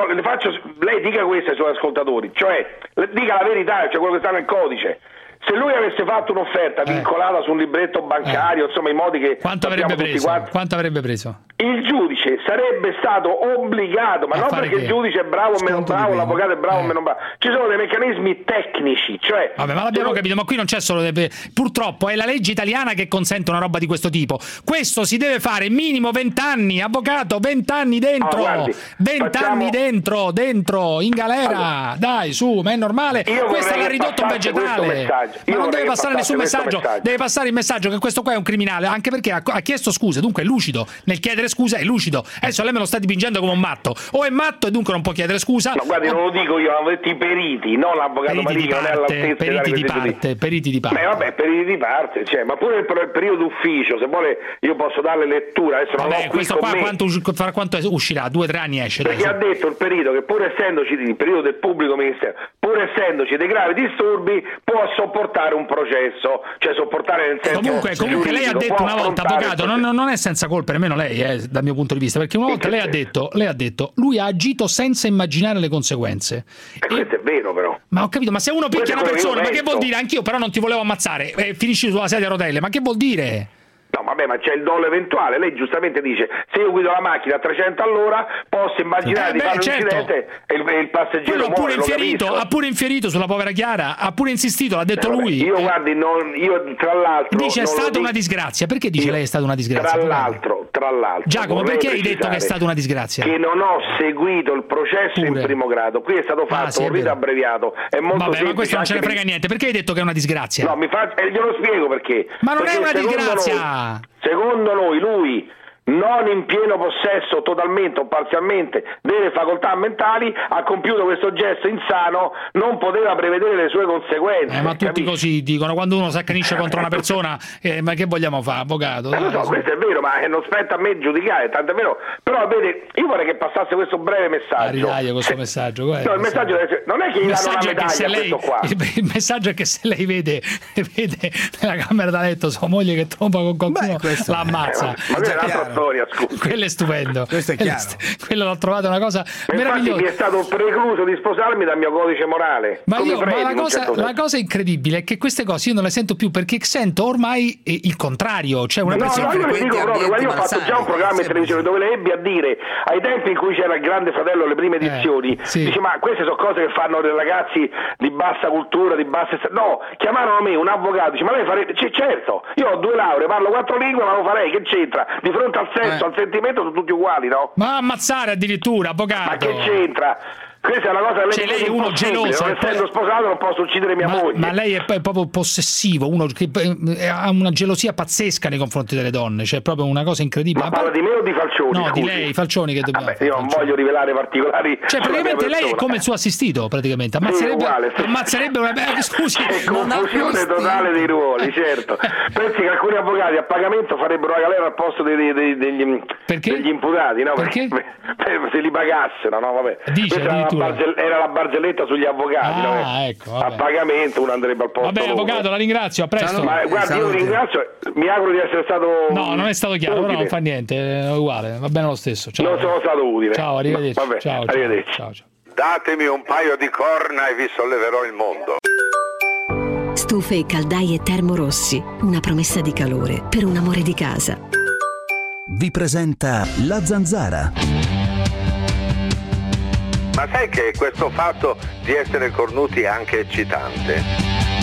lei dica questo ai suoi ascoltatori, cioè dica la verità, cioè quello che sta nel codice. Se lui avesse fatto un'offerta vincolata su un libretto bancario, insomma, i modi che quanto avrebbe preso? Il giudice sarebbe stato obbligato, ma non perché il giudice è bravo o meno bravo, l'avvocato è bravo o meno bravo. Ci sono dei meccanismi tecnici, cioè. Vabbè, ma l'abbiamo capito, ma qui non c'è solo. Purtroppo è la legge italiana che consente una roba di questo tipo. Questo si deve fare minimo 20 anni, avvocato, 20 anni dentro. 20 anni dentro, in galera. Dai, su, ma è normale. Questa l'ha ridotto un vegetale. Ma non deve passare nessun messaggio, deve passare il messaggio che questo qua è un criminale, anche perché ha chiesto scuse, dunque è lucido, nel chiedere scusa è lucido. Adesso lei me lo sta dipingendo come un matto, o è matto e dunque non può chiedere scusa. No, guardi, non lo dico io, l'hanno detto i periti, non l'avvocato Marini, non è all'altezza. Periti di parte. Vabbè, periti di parte, cioè, ma pure il periodo d'ufficio, se vuole io posso darle lettura, adesso non ho qui questo qua fra quanto uscirà? 2 o 3 anni esce. Perché ha detto il perito che pur essendoci il periodo del pubblico ministero, pur essendoci dei gravi disturbi, può sopportare un processo, cioè sopportare nel senso comunque lei ha detto una volta, avvocato, non è senza colpa nemmeno lei, dal mio punto di vista, perché una volta lei ha detto lui ha agito senza immaginare le conseguenze. Questo è vero, però. Ma ho capito, ma se uno picchia una persona, ma che vuol dire? Anch'io però non ti volevo ammazzare, finisci sulla sedia a rotelle, ma che vuol dire? No, vabbè, ma c'è il dolo eventuale. Lei giustamente dice: se io guido la macchina a 300 all'ora, posso immaginare di fare un incidente e il passeggero muore. Ha pure infierito sulla povera Chiara, ha pure insistito, l'ha detto lui. Io guardi, io tra l'altro dice è stata una disgrazia. Perché dice lei è stata una disgrazia? Tra l'altro Giacomo, perché hai detto che è stata una disgrazia? Che non ho seguito il processo in primo grado. Qui è stato fatto un rito abbreviato. È molto semplice. Ma questo non ce ne frega niente. Perché hai detto che è una disgrazia? No, glielo spiego perché. Ma non è una disgrazia. Secondo noi lui non in pieno possesso totalmente o parzialmente delle facoltà mentali ha compiuto questo gesto insano, non poteva prevedere le sue conseguenze. Ma tutti così dicono quando uno si accanisce contro una persona, ma che vogliamo fare, avvocato? Lo so, questo è vero, ma non spetta a me giudicare, tanto è vero. Però vede, io vorrei che passasse questo breve messaggio. Questo messaggio. No, il messaggio deve essere, non è che gli danno una medaglia a questo qua. Il messaggio è che se lei vede nella camera da letto sua moglie che tromba con qualcuno, la ammazza. Ma quella è un'altra storia, scusa. Quello è stupendo. Questo è chiaro. Quello l'ho trovato una cosa meravigliosa. Mi è stato precluso di sposarmi dal mio codice morale. Ma la cosa incredibile è che queste cose io non le sento più, perché sento ormai il contrario, cioè una persona. No, io le dico proprio, io ho fatto già un programma in televisione dove le ebbi a dire, ai tempi in cui c'era il Grande Fratello, le prime edizioni, dice: ma queste sono cose che fanno dei ragazzi di bassa cultura, di bassa. No, chiamarono me un avvocato, dice: ma lei farebbe? Certo, io ho 2 lauree, parlo 4 lingue, ma lo farei, che c'entra? Di fronte al sesso, al sentimento sono tutti uguali, no? Ma ammazzare addirittura, avvocato! Ma che c'entra? Questa è una cosa che lei è uno geloso, non essendo sposato non posso uccidere mia moglie. Ma lei è proprio possessivo, uno che ha una gelosia pazzesca nei confronti delle donne, cioè proprio una cosa incredibile. Ma parla di me o di Falcioni? No, scusi. Di lei, Falcioni, che dobbiamo. Io non voglio rivelare particolari. Cioè praticamente lei è come il suo assistito, praticamente. Ammazzerebbe una. Scusi, è confusione totale dei ruoli, certo. Pensi che alcuni avvocati a pagamento farebbero la galera al posto degli imputati, no? Perché? Se li pagassero, no? Vabbè. Era la barzelletta sugli avvocati, ecco, a pagamento uno andrebbe al posto. Vabbè, avvocato, la ringrazio, a presto. Ma guardi, io ringrazio, mi auguro di essere stato No, non è stato chiaro, però non fa niente, è uguale, va bene lo stesso. Ciao. Non sono stato utile. Ciao, arrivederci. Vabbè, ciao. Arrivederci. Ciao. Datemi un paio di corna e vi solleverò il mondo. Stufe e caldaie Termorossi, una promessa di calore per un amore di casa. Vi presenta La Zanzara. Ma sai che questo fatto di essere cornuti è anche eccitante?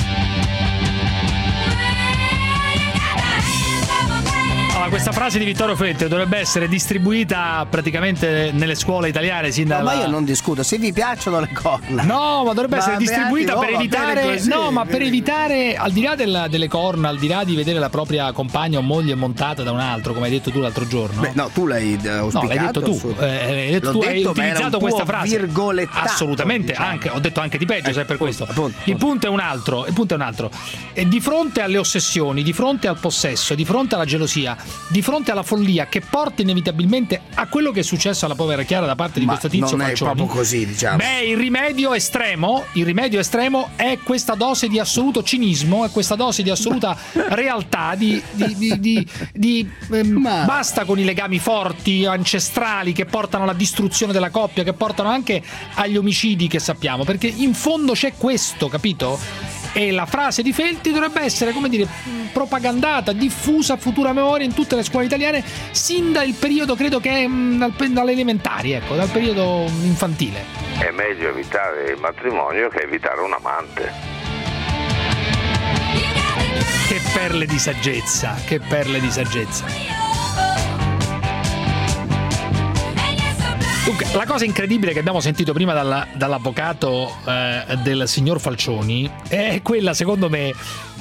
Allora, questa frase di Vittorio Feltri dovrebbe essere distribuita praticamente nelle scuole italiane sin dalla... Ma io non discuto, se vi piacciono le corna. No, ma dovrebbe essere distribuita per evitare... No, ma per evitare, al di là delle corna, al di là di vedere la propria compagna o moglie montata da un altro, come hai detto tu l'altro giorno. Beh, no, tu l'hai auspicato. No, l'hai detto tu. Hai utilizzato questa frase. Assolutamente, diciamo. Anche, ho detto anche di peggio, sai per questo. Il punto è un altro. E di fronte alle ossessioni, di fronte al possesso, di fronte alla gelosia, di fronte alla follia che porta inevitabilmente a quello che è successo alla povera Chiara da parte di questo tizio non Falcioni. È proprio così, diciamo. Beh, il rimedio estremo è questa dose di assoluto cinismo, è questa dose di assoluta realtà, basta con i legami forti, ancestrali, che portano alla distruzione della coppia, che portano anche agli omicidi che sappiamo, perché in fondo c'è questo, capito? E la frase di Feltri dovrebbe essere, come dire, propagandata, diffusa a futura memoria in tutte le scuole italiane sin dal periodo, credo che è dalle elementari, ecco, dal periodo infantile. È meglio evitare il matrimonio che evitare un amante. Che perle di saggezza, che perle di saggezza. Dunque, la cosa incredibile che abbiamo sentito prima dall'avvocato del signor Falcioni è quella, secondo me,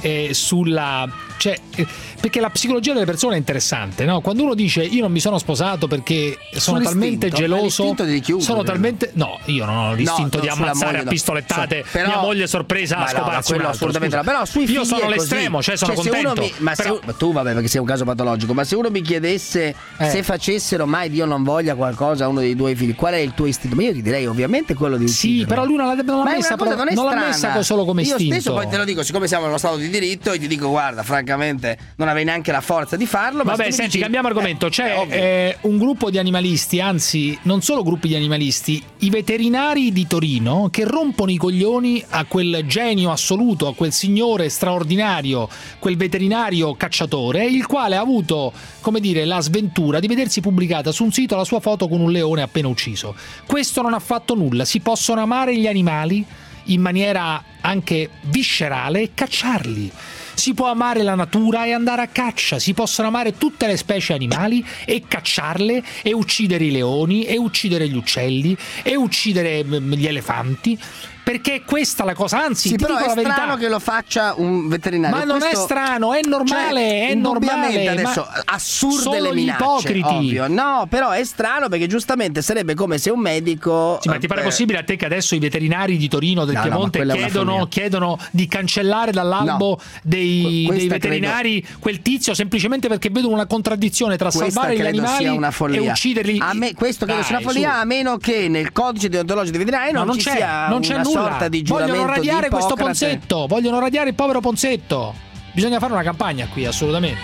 perché la psicologia delle persone è interessante, no? Quando uno dice io non mi sono sposato perché sono talmente geloso, sono talmente... No, io non ho l'istinto di ammazzare a pistolettate mia moglie sorpresa a scoparsi un altro. Però sui figli io sono l'estremo, sono contento. Tu vabbè, perché sei un caso patologico, ma se uno mi chiedesse se facessero mai Dio non voglia qualcosa a uno dei due figli, qual è il tuo istinto? Ma io ti direi ovviamente quello di uccidere. Sì, però lui non l'ha messa solo come istinto. Io stesso poi te lo dico, siccome siamo nello stato di diritto, e ti dico guarda, francamente non avevi neanche la forza di farlo. Vabbè, senti, cambiamo argomento. C'è un gruppo di animalisti, anzi non solo gruppi di animalisti, i veterinari di Torino, che rompono i coglioni a quel genio assoluto, a quel signore straordinario, quel veterinario cacciatore, il quale ha avuto, come dire, la sventura di vedersi pubblicata su un sito la sua foto con un leone appena ucciso. Questo non ha fatto nulla. Si possono amare gli animali in maniera anche viscerale e cacciarli. Si può amare la natura e andare a caccia, si possono amare tutte le specie animali e cacciarle e uccidere i leoni e uccidere gli uccelli e uccidere gli elefanti. Perché è questa la cosa, anzi sì, ti però dico la verità, è strano che lo faccia un veterinario. Ma non è strano, è normale, è normale. Adesso assurde le minacce, ipocriti. Ovvio. No, però è strano perché giustamente sarebbe come se un medico. Sì, ma ti pare possibile a te che adesso i veterinari di Torino del Piemonte chiedono di cancellare dall'albo dei veterinari quel tizio semplicemente perché vedono una contraddizione tra salvare gli animali e ucciderli? Questo credo sia una follia, a meno che nel codice deontologico dei veterinari non ci sia una sorta di giuramento. Vogliono radiare di questo Ponzetto, vogliono radiare il povero Ponzetto. Bisogna fare una campagna qui, assolutamente.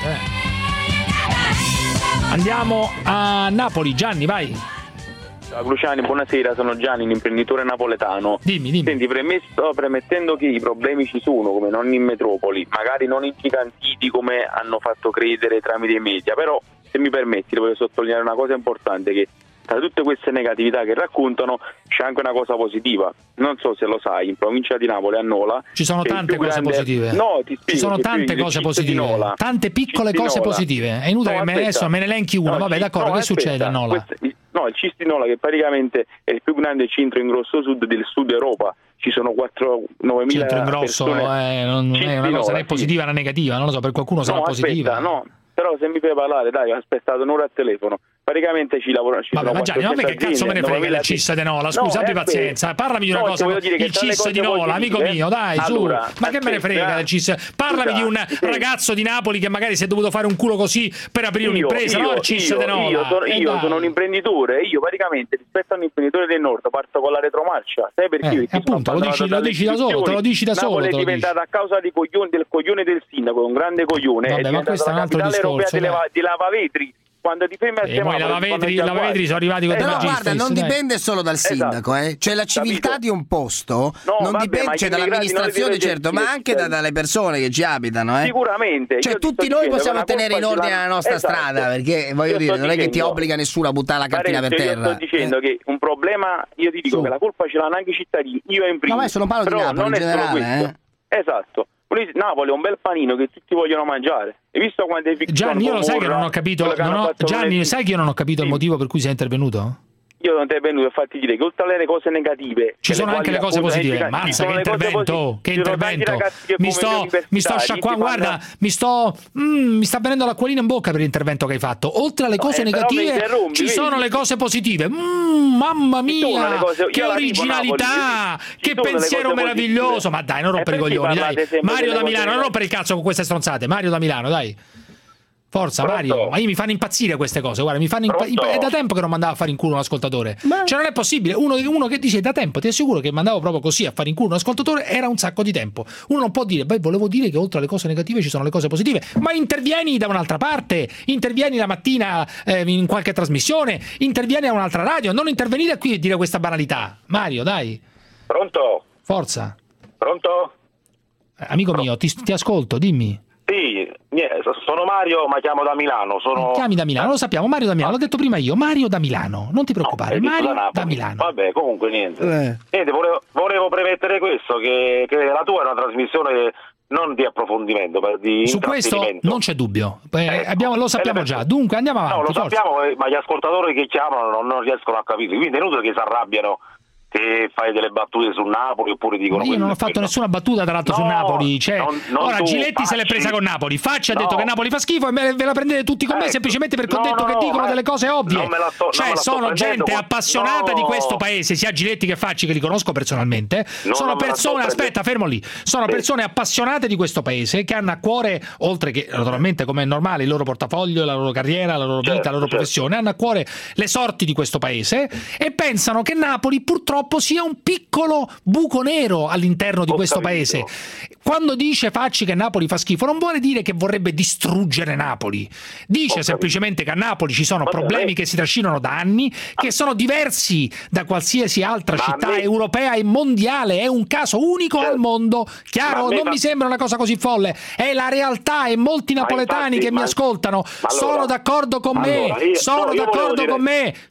Andiamo a Napoli. Gianni, vai. Ciao Luciani, buonasera, sono Gianni, un imprenditore napoletano. Dimmi. Senti, premettendo che i problemi ci sono, come non in metropoli, magari non ingigantiti come hanno fatto credere tramite i media, però se mi permetti voglio sottolineare una cosa importante, che tra tutte queste negatività che raccontano c'è anche una cosa positiva. Non so se lo sai, in provincia di Napoli, a Nola, ci sono tante cose positive. No, ti spiego. Ci sono tante cose positive, tante piccole cose positive. È inutile che adesso me ne elenchi una. Vabbè, d'accordo, che succede a Nola? Il CIS di Nola, che praticamente è il più grande centro ingrosso sud del sud Europa. Ci sono 9.000 centro ingrosso, non è una cosa né positiva né negativa, non lo so, per qualcuno sarà positiva. No, però se mi fai parlare, dai, ho aspettato un'ora al telefono. Praticamente ci lavorano. Vabbè, ma Gianni, che cazzo me ne frega del CIS di Nola? Scusa, abbi pazienza, parlami di una cosa. Il CIS di Nola, amico mio, dai, allora, su. Ma che me ne frega del CIS? Parlami di un ragazzo di Napoli che magari si è dovuto fare un culo così per aprire un'impresa, no il CIS di Nola. Io sono un imprenditore, io praticamente rispetto a un imprenditore del nord parto con la retromarcia. Sai perché? Appunto, lo dici da solo, te lo dici da solo. Napoli è diventata a causa del coglione del sindaco, un grande coglione. Vabbè, ma questo è un altro discorso. Di lavavetri quando ti fermi a i lavavetri sono arrivati con però guarda, non dipende solo dal sindaco, cioè la civiltà di un posto non dipende dall'amministrazione, certo, ma anche dalle persone che ci abitano, sicuramente, cioè tutti noi possiamo tenere in ordine la nostra strada, perché voglio dire, non è che ti obbliga nessuno a buttare la cartina per terra. Io sto dicendo che un problema, io ti dico che la colpa ce l'hanno anche i cittadini, io in primis. Ma io sono parlo di Napoli in generale, esatto. Napoli è un bel panino che tutti vogliono mangiare. Hai visto quante Gianni, io lo sai che non ho capito. Gianni, sai che io non ho capito il motivo per cui sei intervenuto? Io sono intervenuto a farti dire che oltre alle cose negative ci sono anche le cose positive. Mazza, che intervento! Che intervento! Mi sto sciacquando, guarda, mi sta venendo l'acquolina in bocca per l'intervento che hai fatto. Oltre alle cose negative ci sono le cose positive. Mamma mia, che originalità, che pensiero meraviglioso. Ma dai, non rompere i coglioni, dai. Mario da Milano, non rompere il cazzo con queste stronzate. Mario da Milano, dai. Forza. Pronto? Mario, ma io mi fanno impazzire queste cose, guarda, è da tempo che non mandavo a fare in culo un ascoltatore. Cioè non è possibile, uno che dice da tempo, ti assicuro che mandavo proprio così a fare in culo un ascoltatore, era un sacco di tempo. Uno non può dire, volevo dire che oltre alle cose negative ci sono le cose positive, ma intervieni da un'altra parte, intervieni la mattina in qualche trasmissione, intervieni a un'altra radio, non intervenire qui e dire questa banalità. Mario, dai. Pronto? Forza. Pronto? Amico mio, ti ascolto, dimmi. Sì, sono Mario, ma chiamo da Milano. Chiami da Milano, lo sappiamo, Mario da Milano, l'ho detto prima io, Mario da Milano, non ti preoccupare, Mario da Milano. Vabbè, comunque niente. Niente, volevo premettere questo, che la tua è una trasmissione non di approfondimento, di su questo non c'è dubbio, lo sappiamo già, dunque andiamo avanti. No, lo sappiamo, ma gli ascoltatori che chiamano non riescono a capire, quindi è inutile che si arrabbiano che fai delle battute su Napoli oppure dicono ma io non ho fatto nessuna battuta tra l'altro su Napoli, cioè, ora Giletti se l'è presa con Napoli, Facci ha detto che Napoli fa schifo e ve la prendete tutti con me semplicemente perché ho detto che dicono delle cose ovvie, cioè sono gente appassionata di questo paese, sia Giletti che Facci, che li conosco personalmente, sono persone, aspetta, fermo lì, sono persone appassionate di questo paese che hanno a cuore, oltre che naturalmente come è normale il loro portafoglio, la loro carriera, la loro vita, la loro professione, hanno a cuore le sorti di questo paese e pensano che Napoli purtroppo sia un piccolo buco nero all'interno di questo paese. Quando dice Facci che Napoli fa schifo non vuole dire che vorrebbe distruggere Napoli, dice semplicemente che a Napoli ci sono problemi che si trascinano da anni, che sono diversi da qualsiasi altra città europea e mondiale, è un caso unico al mondo, chiaro? Non mi sembra una cosa così folle, è la realtà e molti napoletani che mi ascoltano sono d'accordo con me, sono d'accordo con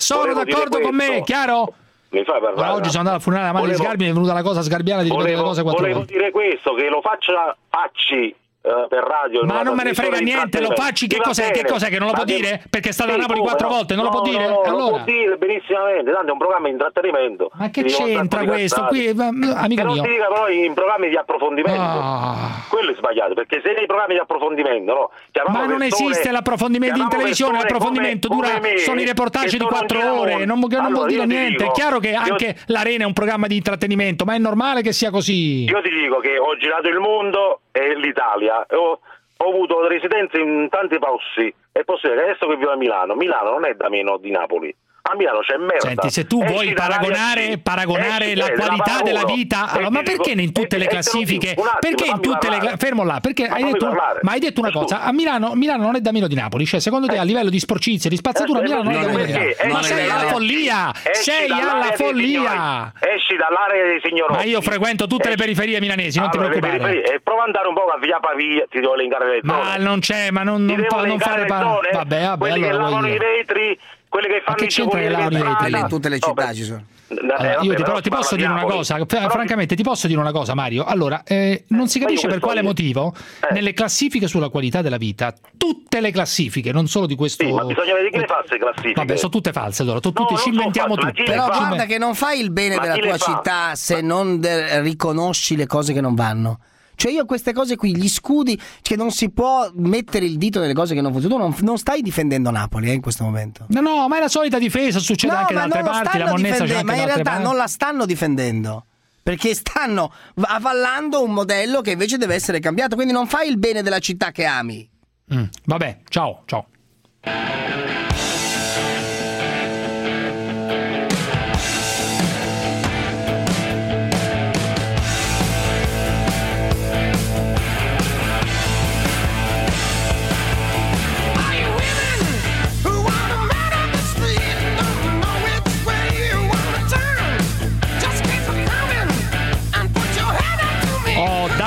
me, chiaro? Mi fai parlare. Oggi sono andato a funerale la madre di Sgarbi, mi è venuta la cosa sgarbiana di ripetere le cose quattro volte. Volevo dire questo, che lo faccia Facci per radio. Ma non me ne frega niente, lo Facci che cos'è? Che cos'è che non lo può dire? Perché è stato a Napoli 4 volte, non lo può dire? No, allora? Lo può dire benissimamente, tanto è un programma di intrattenimento. Ma che c'entra questo? Qui, amico mio. Non si dica però in programmi di approfondimento. Quello è sbagliato, perché se nei programmi di approfondimento, no? Ma non esiste l'approfondimento in televisione, l'approfondimento dura, sono i reportage di 4 ore, non vuol dire niente. È chiaro che anche l'Arena è un programma di intrattenimento, ma è normale che sia così. Io ti dico che ho girato il mondo e l'Italia, ho avuto residenze in tanti posti e posso dire che adesso che vivo a Milano non è da meno di Napoli. A Milano c'è merda. Senti, se tu vuoi paragonare la qualità della vita, allora, ma perché in tutte le classifiche? Perché in tutte le fermo là? Perché hai detto una cosa, a Milano non è da meno di Napoli, cioè secondo te a livello di sporcizia, di spazzatura Milano non è da meno di Napoli. Ma sei alla follia! Sei alla follia! Esci dall'area dei signori. Ma io frequento tutte le periferie milanesi, non ti preoccupare. E prova ad andare un po' a via Pavia, ti devo elencare le zone. Ma non c'è, ma non fare vabbè, quelli che lavano i vetri, quelli che fanno i giochi in tutte le città ci sono. Io però ti posso dire una cosa, francamente ti posso dire una cosa, Mario. Allora, non si capisce per quale motivo nelle classifiche sulla qualità della vita, tutte le classifiche, non solo di questo. Sì, ma bisogna vedere chi le fa queste classifiche. Vabbè, sono tutte false, allora tutte ci inventiamo tutte. Però guarda che non fai il bene della tua città se non riconosci le cose che non vanno. Cioè io queste cose qui, gli scudi, che non si può mettere il dito nelle cose che non funzionano, tu non stai difendendo Napoli in questo momento. No, ma è la solita difesa, succede anche da altre parti, la monnezza c'è anche ma in realtà non la stanno difendendo, perché stanno avallando un modello che invece deve essere cambiato, quindi non fai il bene della città che ami. Vabbè, ciao.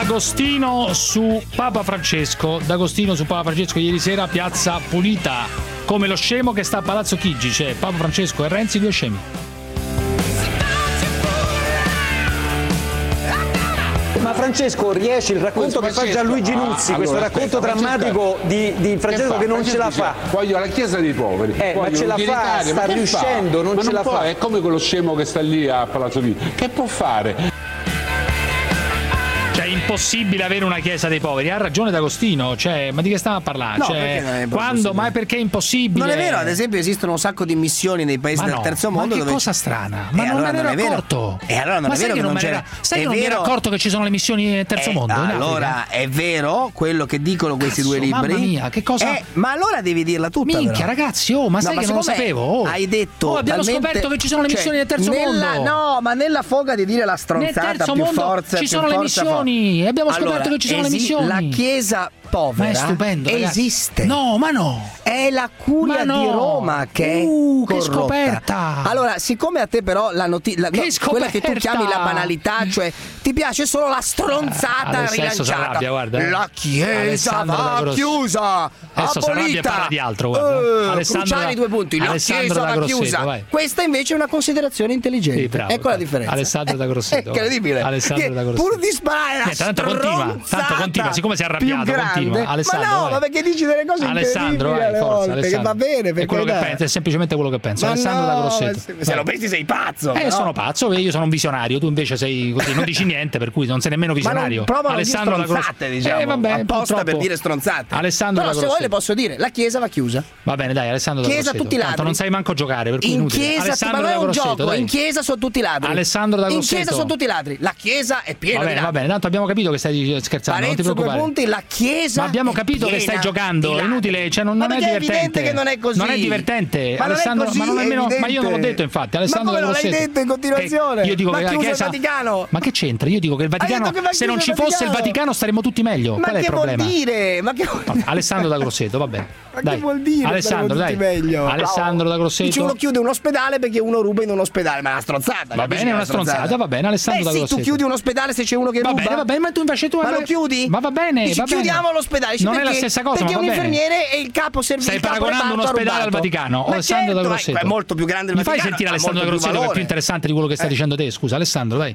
D'Agostino su Papa Francesco. Ieri sera, piazza pulita come lo scemo che sta a Palazzo Chigi. C'è Papa Francesco e Renzi, due scemi. Ma Francesco, riesce il racconto che fa Gianluigi Nuzzi, questo racconto drammatico di Francesco che non ce la fa. Voglio la chiesa dei poveri. Ma ce la fa, sta riuscendo, non ce la fa. È come quello scemo che sta lì a Palazzo Chigi. Che può fare? Cioè, è impossibile avere una chiesa dei poveri. Ha ragione D'Agostino, ma di che stiamo a parlare? No, ma è perché è impossibile? Non è vero, ad esempio esistono un sacco di missioni nei paesi del terzo mondo. Ma che cosa strana? Ma non me ne ero accorto. Allora non è vero che non c'era. Sai che non mi ero accorto che ci sono le missioni nel terzo mondo? Allora è vero quello che dicono questi due libri. Mamma mia, che cosa? Ma allora devi dirla tutta. Minchia, ragazzi, ma sai che non lo sapevo? Hai detto. Abbiamo scoperto che ci sono le missioni nel terzo mondo. No, ma nella foga di dire la stronzata più forza. Ci sono le missioni. Abbiamo scoperto che ci sono le missioni. La chiesa povera, ma è stupendo, esiste. No, ma no. È la curia di Roma che è corrotta. Che scoperta. Allora, siccome a te però quella che tu chiami la banalità, cioè ti piace solo la stronzata rilanciata. La chiesa va chiusa. Adesso si arrabbia e parla di altro, guarda. Cruciani 2 punti. La chiesa va chiusa. Questa invece è una considerazione intelligente. Sì, bravo, ecco la differenza. Alessandro da Grosseto. È incredibile. Alessandro da Grosseto. Pur di sparare la tanto continua, siccome si è arrabbiato, continua. Alessandro, ma no, ma perché dici delle cose Alessandro, incredibili forza, Alessandro. Che va bene, è quello che pensa, è semplicemente quello che penso. Alessandro da Grosseto. Se lo pensi sei pazzo. Sono pazzo, io sono un visionario, tu invece sei così, non dici niente, per cui non sei nemmeno visionario. Ma Alessandro da Grosseto, diciamo, vabbè, apposta per dire stronzate. Alessandro però se vuoi le posso dire, la chiesa va chiusa. Va bene, dai, Alessandro da Grosseto. Chiesa tutti ladri. Tanto non sai manco giocare, per cui in chiesa, Alessandro ma non è un gioco, in chiesa sono tutti ladri. Alessandro da Grosseto. In chiesa sono tutti ladri. La chiesa è piena di ladri. Va bene, tanto abbiamo capito che stai scherzando, non ti preoccupare. Punti, la chiesa. Ma abbiamo capito che stai giocando, è inutile, cioè non è divertente. È evidente che non è così. Non è divertente, ma Alessandro, non è così, ma non nemmeno, ma io non l'ho detto infatti, Alessandro da Grosseto. Ma l'hai detto in continuazione? Io dico ma che la chiesa il Vaticano. Ma che c'entra? Io dico che il Vaticano, se non ci fosse il Vaticano staremmo tutti meglio. Ma qual è il problema? Vuol dire? Ma che Alessandro da Grosseto, va bene. Ma che vuol dire? Alessandro, dai. Meglio. Alessandro da Grosseto. Dice uno chiude un ospedale perché uno ruba in un ospedale, ma è una stronzata. Va bene, è una stronzata, va bene, Alessandro da Grosseto. Tu chiudi un ospedale se c'è uno che ruba. Va bene, ma tu invece Ma lo chiudi? Ma va bene, dici, chiudiamo l'ospedale. Non è la stessa cosa, perché ma va un bene. infermiere e il capo servizio. Stai paragonando un ospedale al Vaticano. Alessandro da Grosseto. È molto più grande il Vaticano. Vaticano. Mi fai sentire Alessandro da Grosseto che è più interessante di quello che stai dicendo te, scusa, Alessandro, dai.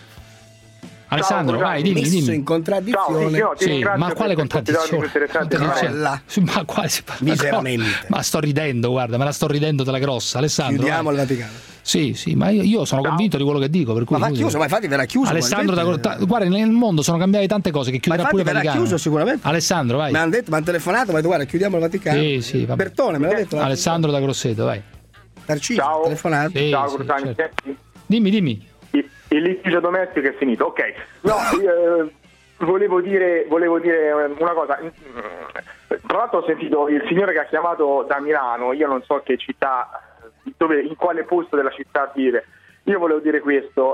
Alessandro, vai, dimmi. in contraddizione. Sì, ma quale contraddizione? Ma quale si parla? Miseramente. Ma sto ridendo, guarda, me la sto ridendo della grossa, Alessandro. Chiudiamo il Vaticano. Sì, ma io sono convinto di quello che dico, per cui ma va chiuso, ma infatti verrà chiuso. Alessandro guarda, nel mondo sono cambiate tante cose che chiuderà pure il Vaticano. Verrà chiuso sicuramente. Alessandro, vai. Mi hanno telefonato, ma detto, guarda, chiudiamo il Vaticano. Sì, va bene. Bertone me l'ha detto. Alessandro da Grosseto, vai. Tarcisio, ciao. telefonato. Sì, ciao, Cruzani. Certo. Dimmi. Il litigio domestico è finito, ok. No, volevo dire una cosa. Tra l'altro ho sentito il signore che ha chiamato da Milano, io non so che città, in quale posto della città dire. Io volevo dire questo,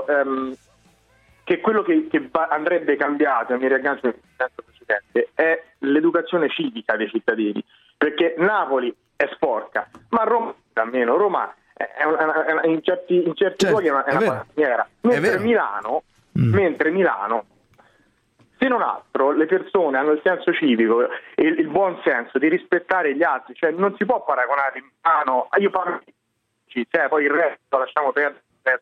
che quello che andrebbe cambiato, e mi riaggancio al senso precedente, è l'educazione civica dei cittadini, perché Napoli è sporca, ma Roma almeno, Roma in certi luoghi è una maniera, mentre Milano, se non altro, le persone hanno il senso civico e il buon senso di rispettare gli altri, cioè non si può paragonare Milano, io parlo poi il resto lasciamo perdere,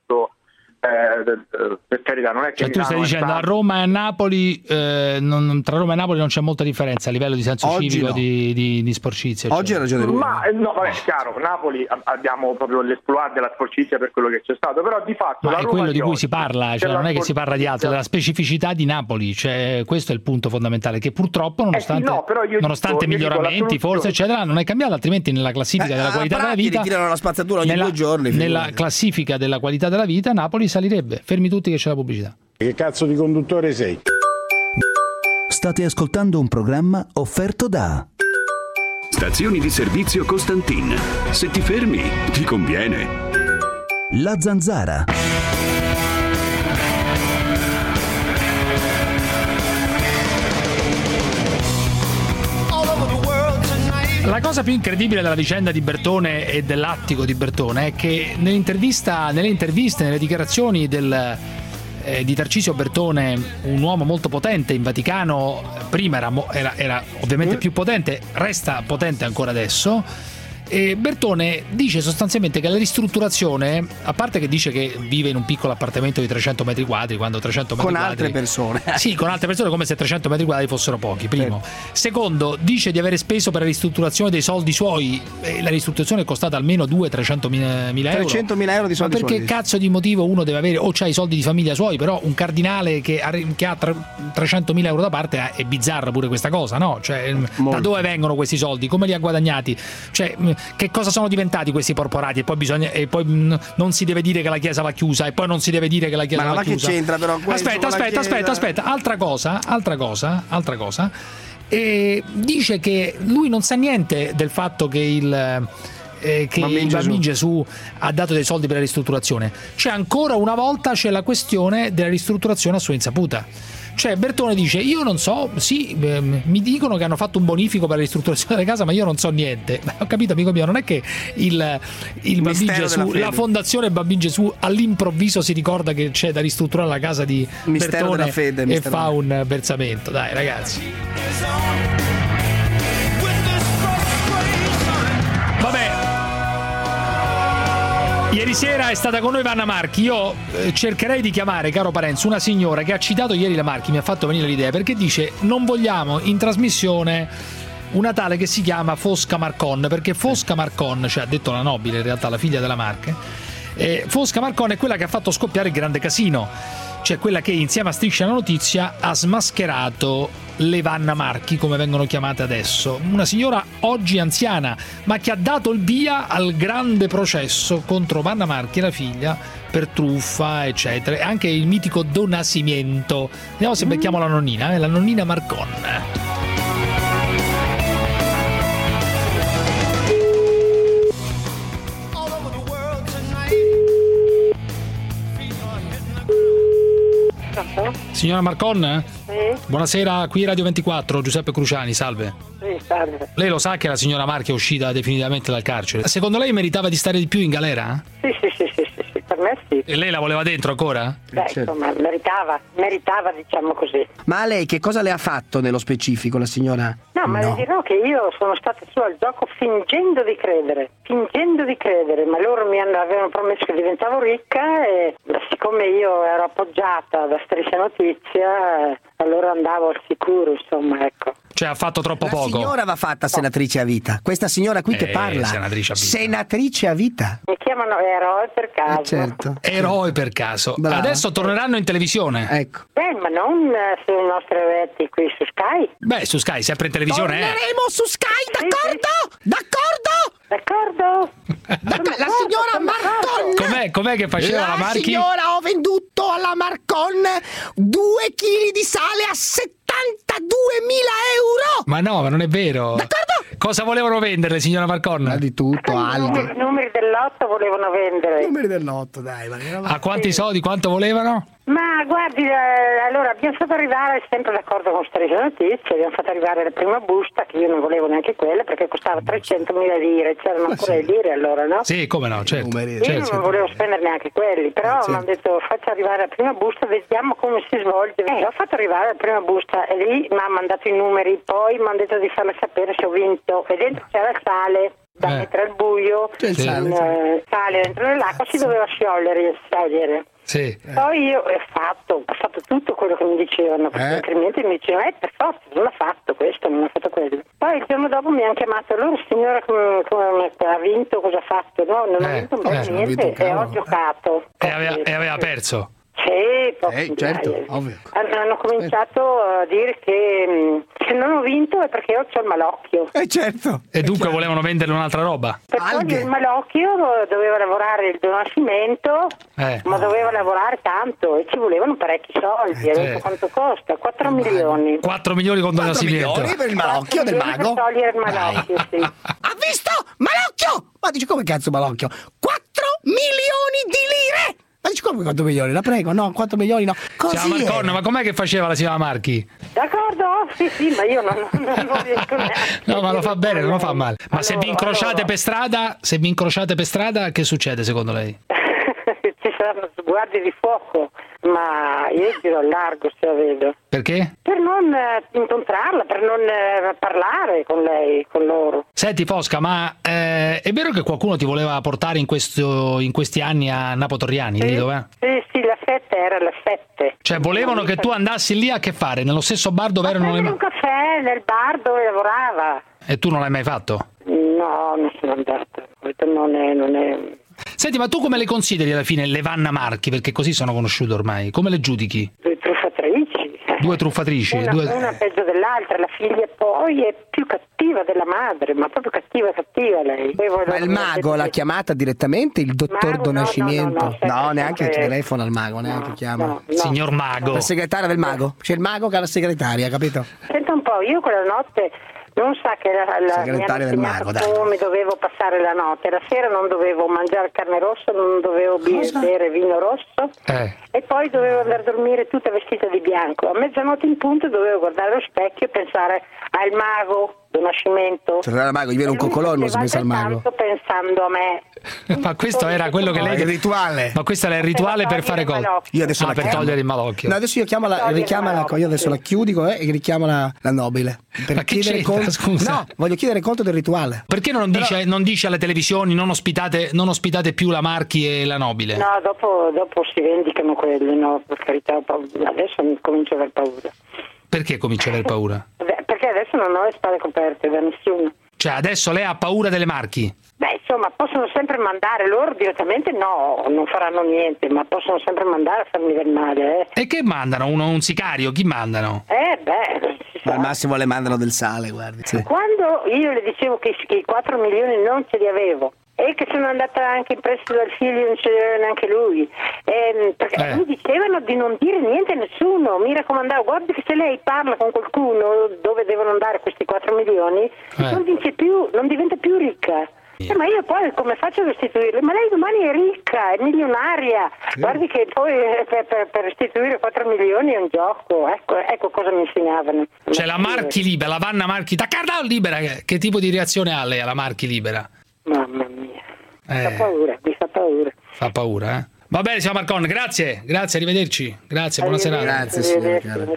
per carità, non è che tu stai dicendo a Roma e a Napoli tra Roma e Napoli non c'è molta differenza a livello di senso civico, di sporcizia. Oggi ha ragione lui. Ma no, vabbè, chiaro, Napoli abbiamo proprio l'esploit della sporcizia per quello che c'è stato, però di fatto ma è quello di cui si parla, cioè non è che si parla di altro, della specificità di Napoli, cioè questo è il punto fondamentale, che purtroppo nonostante miglioramenti forse eccetera non è cambiato, altrimenti nella classifica della qualità della vita tirano la spazzatura ogni 2 giorni. Nella classifica della qualità della vita Napoli salirebbe. Fermi tutti che c'è la pubblicità. Che cazzo di conduttore sei? State ascoltando un programma offerto da Stazioni di servizio Costantin. Se ti fermi, ti conviene. La Zanzara. La cosa più incredibile della vicenda di Bertone e dell'attico di Bertone è che nelle interviste, nelle dichiarazioni di Tarcisio Bertone, un uomo molto potente in Vaticano, prima era ovviamente più potente, resta potente ancora adesso. E Bertone dice sostanzialmente che la ristrutturazione, a parte che dice che vive in un piccolo appartamento di 300 metri quadri, quando 300 metri con quadri, altre persone. Sì, con altre persone, come se 300 metri quadri fossero pochi, primo. Secondo, dice di avere speso per la ristrutturazione dei soldi suoi, la ristrutturazione è costata almeno 200-300 mila euro. 300.000 euro di soldi suoi. Ma perché cazzo di motivo uno deve avere, o c'ha i soldi di famiglia suoi, però un cardinale che ha 300.000 euro da parte è bizzarra pure questa cosa, no? Cioè, da dove vengono questi soldi? Come li ha guadagnati? Cioè, che cosa sono diventati questi porporati? E poi non si deve dire che la chiesa va chiusa, e poi non si deve dire che la chiesa va chiusa. Ma che c'entra però questo? Aspetta, altra cosa. E dice che lui non sa niente del fatto che il Bambino Gesù ha dato dei soldi per la ristrutturazione. Cioè, ancora una volta c'è la questione della ristrutturazione a sua insaputa. Cioè, Bertone dice: io non so, sì, mi dicono che hanno fatto un bonifico per la ristrutturazione della casa, ma io non so niente. Ho capito, amico mio, non è che il Bambino Gesù, la fondazione Bambino Gesù all'improvviso si ricorda che c'è da ristrutturare la casa di Bertone e fa un versamento. Dai, ragazzi. Vabbè, ieri sera è stata con noi Vanna Marchi. Io cercherei di chiamare, caro Parenzo, una signora che ha citato ieri la Marchi, mi ha fatto venire l'idea, perché dice: non vogliamo in trasmissione una tale che si chiama Fosca Marcon, perché Fosca Marcon, cioè ha detto la nobile in realtà, la figlia della Marche, Fosca Marcon è quella che ha fatto scoppiare il grande casino, cioè quella che insieme a Striscia la Notizia ha smascherato le Vanna Marchi, come vengono chiamate adesso, una signora oggi anziana, ma che ha dato il via al grande processo contro Vanna Marchi e la figlia per truffa, eccetera, e anche il mitico Donasimiento. Vediamo se becchiamo la nonnina Marcon. Signora Marcon? Sì. Buonasera, qui Radio 24, Giuseppe Cruciani, salve. Sì, salve. Lei lo sa che la signora Marchi è uscita definitivamente dal carcere? Secondo lei meritava di stare di più in galera? Sì, per me sì. E lei la voleva dentro ancora? Beh, insomma, meritava, diciamo così. Ma a lei che cosa le ha fatto nello specifico la signora? No, ma le dirò che io sono stata su al gioco fingendo di credere, ma loro avevano promesso che diventavo ricca e siccome io ero appoggiata da Striscia Notizia, allora andavo al sicuro, insomma, ecco. Cioè ha fatto troppo poco. La signora va fatta senatrice a vita. Questa signora qui che parla. Senatrice a vita. Mi chiamano eroe per caso. Certo. Eroe per caso. Brava. Adesso torneranno in televisione. Ecco. Ma non sui nostri eventi qui su Sky. Beh, su Sky, sempre in televisione. Torneremo su Sky, d'accordo? Sì. D'accordo? La signora Marcon. Com'è che faceva la Marchi? Signora, ho venduto alla Marcon 2 chili di sale a 72.000 euro. Ma no, ma non è vero. D'accordo? Cosa volevano vendere, signora Marcon? Ma di tutto, I numeri del lotto volevano vendere. I numeri del lotto, dai. A quanti soldi? Quanto volevano? Ma guardi, allora abbiamo fatto arrivare, sempre d'accordo con Striscia Notizie, abbiamo fatto arrivare la prima busta, che io non volevo neanche quella, perché costava 300.000 lire, c'erano ancora le lire allora, no? Sì, come no, certo. Io non volevo spendere neanche quelli, però mi hanno detto faccia arrivare la prima busta, vediamo come si svolge. Ho fatto arrivare la prima busta e lì mi ha mandato i numeri, poi mi hanno detto di farla sapere se ho vinto, e dentro c'era il sale da mettere al buio, sale dentro nell'acqua, si doveva sciogliere. Sì. Poi io ho fatto tutto quello che mi dicevano, perché altrimenti mi dicevano per forza non ha fatto questo, non ha fatto quello. Poi il giorno dopo mi hanno chiamato, allora signora come ha vinto, cosa ha fatto? No, non ho vinto niente e ho giocato. E aveva perso? Sì, certo, ovvio. Hanno cominciato a dire che se non ho vinto è perché io ho il malocchio. Certo. E dunque volevano vendere un'altra roba? Per togliere il malocchio doveva lavorare il Donascimento, ma doveva lavorare tanto e ci volevano parecchi soldi. Adesso quanto costa? 4 milioni. 4 milioni con Donasimiento. 4 milioni per il malocchio del mago? Per togliere il malocchio, sì. Ha visto? Malocchio! Ma dici come cazzo malocchio? 4 milioni di lire! Ma dici come 4 milioni? La prego, no, 4 milioni no. Così signora Marcon, ma com'è che faceva la signora Marchi? D'accordo? Sì, ma io non riesco neanche. No, ma lo fa bene, non lo fa male. Ma allora, se vi incrociate per strada, che succede secondo lei? Ci danno sguardi di fuoco, ma io giro al largo se la vedo. Perché? Per non incontrarla, per non parlare con lei, con loro. Senti Fosca, ma è vero che qualcuno ti voleva portare in questi anni a Napo Torriani? Sì, dov'è? Sì, la 7 era la 7. Cioè volevano che tu andassi lì a che fare? Nello stesso bar dove erano le un caffè, nel bar dove lavorava. E tu non l'hai mai fatto? No, non sono andata. Non è... Senti, ma tu come le consideri alla fine le Vanna Marchi? Perché così sono conosciute ormai. Come le giudichi? Due truffatrici. Due truffatrici? Una peggio dell'altra. La figlia poi è più cattiva della madre, ma proprio cattiva lei. Ma il mago l'ha chiamata direttamente, il dottor Donascimento? No, neanche telefona al mago, neanche chiama. No. Signor Mago. La segretaria del mago. C'è il mago che ha la segretaria, capito? Senta un po', io quella notte... Non sa che segretaria del mago, dai. Come dovevo passare la notte. La sera non dovevo mangiare carne rossa, non dovevo bere vino rosso e poi dovevo andare a dormire tutta vestita di bianco. A mezzanotte in punto dovevo guardare allo specchio e pensare al mago Donascimento. Cioè, il mago gli viene un coccolone se pensa al mago. Pensando a me. Ma questo era quello che lei... il rituale. Ma questo era il rituale per fare cosa? Io adesso per togliere il malocchio. No, adesso io io adesso la chiudico e richiamo la nobile. Ma che c'entra, scusa? No, voglio chiedere conto del rituale. Perché non dice alle televisioni non ospitate più la Marchi e la nobile? No, dopo si vendicano quelli, no, per carità, adesso comincio a aver paura. Perché comincia ad aver paura? Perché adesso non ho le spalle coperte da nessuno. Cioè adesso lei ha paura delle Marchi? Beh, insomma, possono sempre mandare, loro direttamente no, non faranno niente, ma possono sempre mandare a farmi del male. E che mandano? Un sicario? Chi mandano? Ma al massimo le mandano del sale, guardi. Sì. Quando io le dicevo che i 4 milioni non ce li avevo, e che sono andata anche in prestito dal figlio, non ce l'aveva neanche lui, perché mi dicevano di non dire niente a nessuno. Mi raccomandavo, guardi che se lei parla con qualcuno dove devono andare questi 4 milioni non diventa più ricca. Ma io poi come faccio a restituirle? Ma lei domani è ricca, è milionaria. Sì. Guardi che poi per restituire 4 milioni è un gioco. Ecco cosa mi insegnavano. Cioè la Marchi libera, la Vanna Marchi da Carda libera, che tipo di reazione ha lei alla Marchi libera? Mamma mia, mi fa paura. Fa paura, eh? Va bene, signor Marcon, grazie, arrivederci. Grazie, buona serata. Grazie, signor Chiara.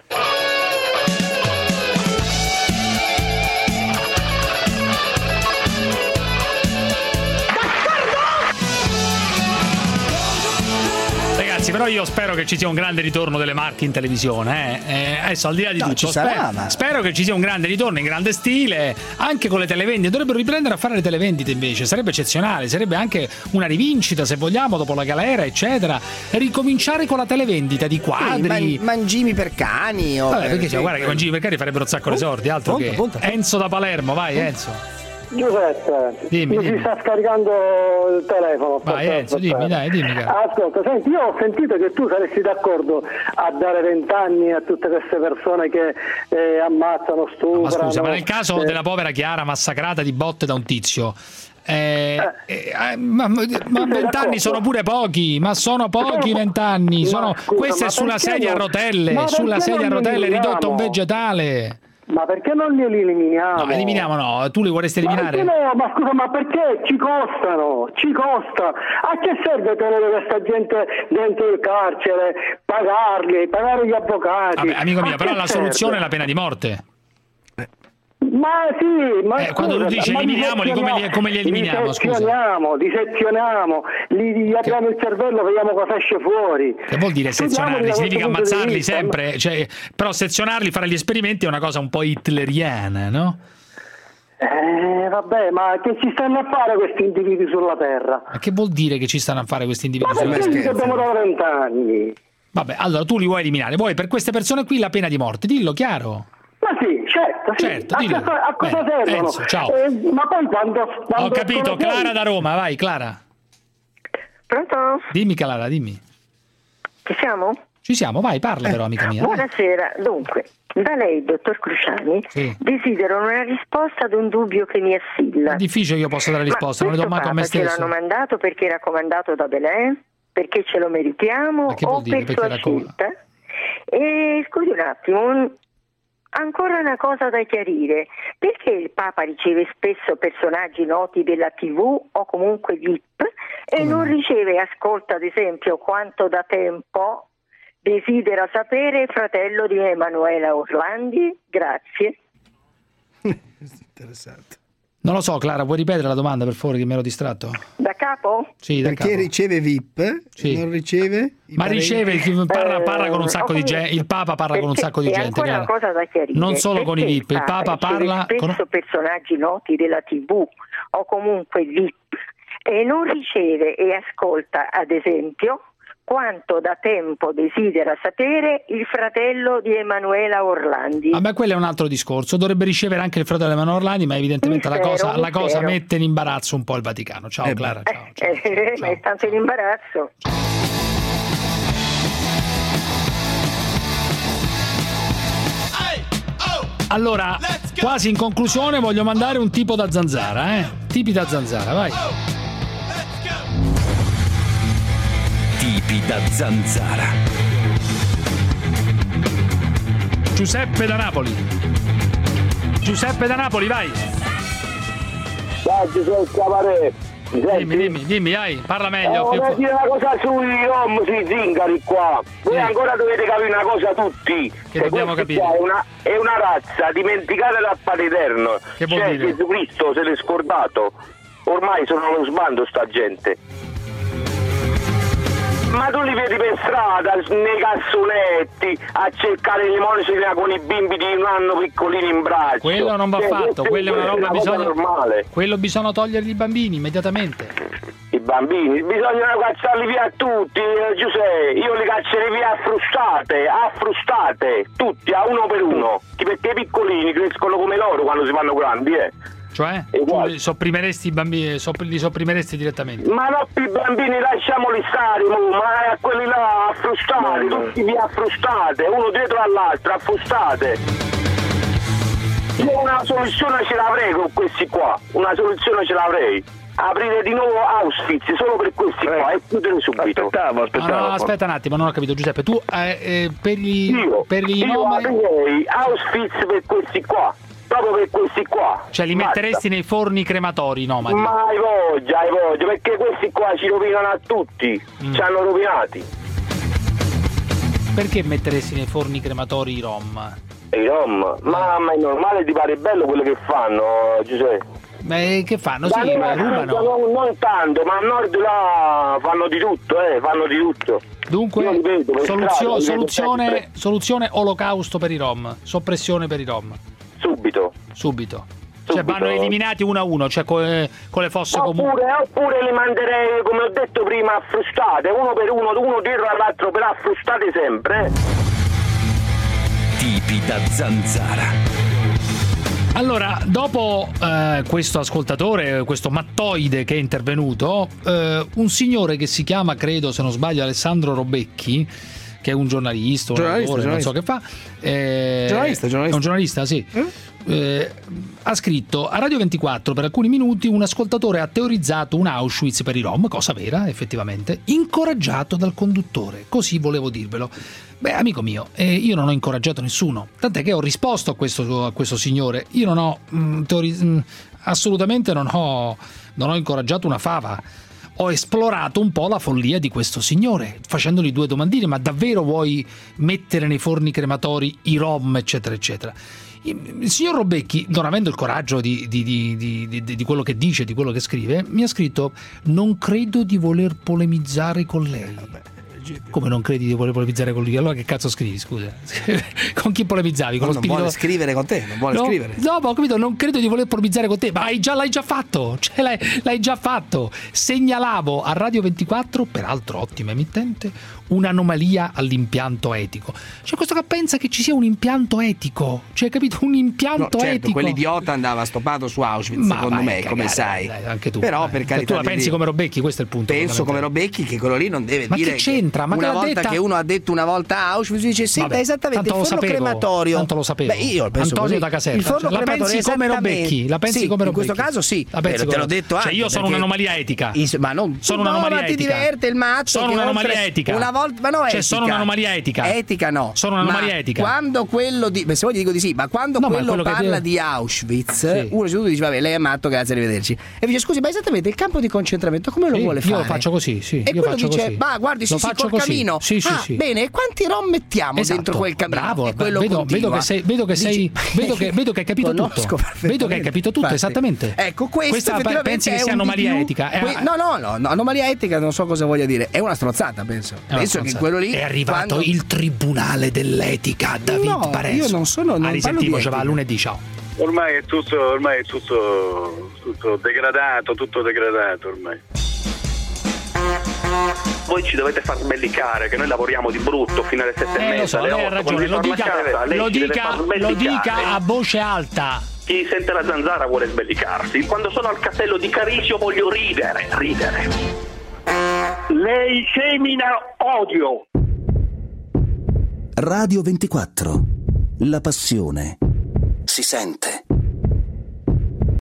Però io spero che ci sia un grande ritorno delle Marchi in televisione. Adesso al di là di tutto, spero che ci sia un grande ritorno in grande stile, anche con le televendite. Dovrebbero riprendere a fare le televendite invece, sarebbe eccezionale, sarebbe anche una rivincita se vogliamo dopo la galera eccetera, e ricominciare con la televendita di quadri, mangimi per cani o perché guarda che mangimi per cani farebbero un sacco di sordi, altro che Enzo da Palermo, vai Enzo. Giuseppe, mi si sta scaricando il telefono. Vai Enzo, dimmi. Ascolta, senti, io ho sentito che tu saresti d'accordo a dare 20 anni a tutte queste persone che ammazzano, stuprano. Ma scusa, ma nel caso della povera Chiara massacrata di botte da un tizio, ma 20 anni sono pure pochi, ma sono pochi 20 anni. Questo è sulla sedia a rotelle, ridotto a un vegetale. Ma perché non li eliminiamo? No, eliminiamo tu li vorresti eliminare? Ma scusa, ma perché ci costa? A che serve tenere questa gente dentro il carcere, pagare gli avvocati? Vabbè, amico mio, però la soluzione è la pena di morte. Ma sì, ma quando tu dici eliminiamoli, come li eliminiamo? Disezioniamo, gli apriamo il cervello, vediamo cosa esce fuori. Che vuol dire sezionarli? Significa ammazzarli sempre? Cioè, però sezionarli, fare gli esperimenti è una cosa un po' hitleriana, no? Vabbè, ma che ci stanno a fare questi individui sulla Terra? Ma che vuol dire che ci stanno a fare questi individui sulla Terra? Ma perché dobbiamo dare 20 anni? Vabbè, allora tu li vuoi eliminare, vuoi per queste persone qui la pena di morte, dillo chiaro. Ma sì, certo, a cosa servono? Enzo, ciao. Ma poi quando ho capito, Clara da Roma, vai Clara. Pronto? Dimmi Clara, dimmi. Ci siamo? Ci siamo, vai, parla però amica mia. Buonasera, dunque, da lei, dottor Cruciani, desidero una risposta ad un dubbio che mi assilla. È difficile che io possa dare risposta, non le do manco a me stesso. Ce l'hanno mandato perché era comandato da Belen, perché ce lo meritiamo o per sua scelta? E scusi un attimo, ancora una cosa da chiarire, perché il Papa riceve spesso personaggi noti della TV o comunque VIP E non riceve e ascolta, ad esempio, quanto da tempo desidera sapere fratello di Emanuela Orlandi? Grazie. Interessante. Non lo so, Clara, puoi ripetere la domanda per favore, che mi ero distratto? Da capo? Sì, da Perché capo. Riceve VIP? Sì. Non riceve? Ma riceve, parla con un sacco di gente, il Papa parla con un sacco di gente. È una cosa da chiarire. Non solo con i VIP, il Papa parla spesso personaggi noti della TV o comunque VIP e non riceve e ascolta, ad esempio, quanto da tempo desidera sapere il fratello di Emanuela Orlandi. Ah, beh, quello è un altro discorso. Dovrebbe ricevere anche il fratello di Emanuela Orlandi, ma evidentemente la cosa mette in imbarazzo un po' il Vaticano. Ciao Clara, ciao. Ma è tanto in imbarazzo. Allora, quasi in conclusione voglio mandare un tipo da zanzara, Tipi da zanzara, vai. Tipi da zanzara. Giuseppe da Napoli. Giuseppe da Napoli, vai. Ciao Giuseppe Cavarè. Dimmi, vai, parla meglio. Vorrei dire una cosa sui rom, sui zingari qua. Voi ancora dovete capire una cosa tutti. Che dobbiamo capire? È una razza dimenticata dal Padre Eterno. Che vuol dire? Gesù Cristo se l'è scordato. Ormai sono allo sbando sta gente. Ma tu li vedi per strada, nei cassonetti, a cercare l'elemosina con i bimbi di un anno piccolini in braccio. Quello non va fatto, quella è una roba normale. Quello bisogna togliergli i bambini immediatamente. I bambini? Bisogna cacciarli via tutti, Giuseppe. Io li caccerei via a frustate, tutti, a uno per uno. Perché i piccolini crescono come loro quando si fanno grandi, Cioè? Tu sopprimeresti i bambini, li sopprimeresti direttamente? Ma no, i bambini lasciamoli stare, ma a quelli là affrustati, tutti via affrustate, uno dietro all'altro, affrustate. Io una soluzione ce l'avrei con questi qua, aprire di nuovo Auschwitz solo per questi qua e chiudere subito. Aspettavo. No, aspetta un attimo, non ho capito Giuseppe, tu per gli io aprirei Auschwitz per questi qua. Proprio per questi qua. Cioè li metteresti nei forni crematori nomadi? Ma hai voglia, perché questi qua ci rovinano a tutti. Ci hanno rovinati. Perché metteresti nei forni crematori i rom? I rom? Ma è normale, ti pare bello quello che fanno, Giuseppe? Beh, che fanno? Sì, rubano. Non tanto, ma a nord là fanno di tutto, Dunque, soluzione olocausto per i rom, soppressione per i rom. Subito. Cioè vanno eliminati uno a uno, cioè con le fosse comuni. Oppure li manderei, come ho detto prima, affrustate, uno per uno dietro all'altro, però affrustate sempre. Tipi da zanzara. Allora, dopo questo ascoltatore, questo mattoide che è intervenuto, un signore che si chiama, credo, se non sbaglio, Alessandro Robecchi, che è un giornalista, non so che fa. Giornalista. È un giornalista, sì. Ha scritto: a Radio 24 per alcuni minuti un ascoltatore ha teorizzato un Auschwitz per i rom, cosa vera effettivamente, incoraggiato dal conduttore, così volevo dirvelo. Beh, amico mio, io non ho incoraggiato nessuno, tant'è che ho risposto a questo signore. Io non ho assolutamente non ho incoraggiato una fava. Ho esplorato un po' la follia di questo signore, facendogli due domandine: ma davvero vuoi mettere nei forni crematori i rom, eccetera eccetera? Il signor Robecchi, non avendo il coraggio di quello che dice, di quello che scrive, mi ha scritto: non credo di voler polemizzare con lei. Come non credi di voler polemizzare con lui? Allora che cazzo scrivi, scusa? Con chi polemizzavi? Con lo spirito... vuole scrivere con te, non vuole scrivere. No, ma ho capito, non credo di voler polemizzare con te, ma l'hai già fatto, cioè l'hai già fatto. Segnalavo a Radio 24, peraltro ottima emittente, un'anomalia all'impianto etico. Cioè questo che pensa che ci sia un impianto etico, cioè capito, un impianto etico. Quell'idiota andava stoppato su Auschwitz, secondo me, come sai. Anche tu. Però per carità, tu la pensi come Robecchi, questo è il punto. Penso come Robecchi, che quello lì non deve dire. Ma che c'entra? Ma una volta che uno ha detto una volta Auschwitz, dice sì, vabbè, esattamente il forno crematorio. Tanto lo sapevo. Beh, io penso Antonio così. da Caserta. Il forno la pensi come Robecchi? La pensi come Robecchi? In questo caso sì. Te l'ho detto anche. Cioè io sono un'anomalia etica. Ma non sono un'anomalia etica. Ti diverte il matto. Sono un'anomalia etica. Una volta, ma no, cioè etica. sono un'anomalia etica. Etica no. Sono un'anomalia etica. Quando quello se vuoi gli dico di sì, ma quando quello parla di Auschwitz, uno seduto dice vabbè, lei è matto, grazie, arrivederci. E dice scusi, ma esattamente il campo di concentramento come lo vuole fare? Io lo faccio così, sì. E quello dice, così. ma guardi, sì, col camino. Sì. Bene, e quanti rom mettiamo dentro quel camino? Bravo, vedo che hai capito tutto. Vedo che hai capito tutto, esattamente. Ecco, questa pensi che sia anomalia etica? No, anomalia etica non so cosa voglia dire. È una strozzata, penso. Penso che quello lì è arrivato il tribunale dell'etica, David Pareso. Io non sono. Risentiamoci, va lunedì, ciao. Ormai è tutto degradato, ormai. Voi ci dovete far sbellicare che noi lavoriamo di brutto fino alle 7:30. Lo so, lei ha ragione, lo dica a voce alta. Chi sente la zanzara vuole sbellicarsi. Quando sono al castello di Carisio voglio ridere. Lei semina odio. Radio 24. La passione si sente.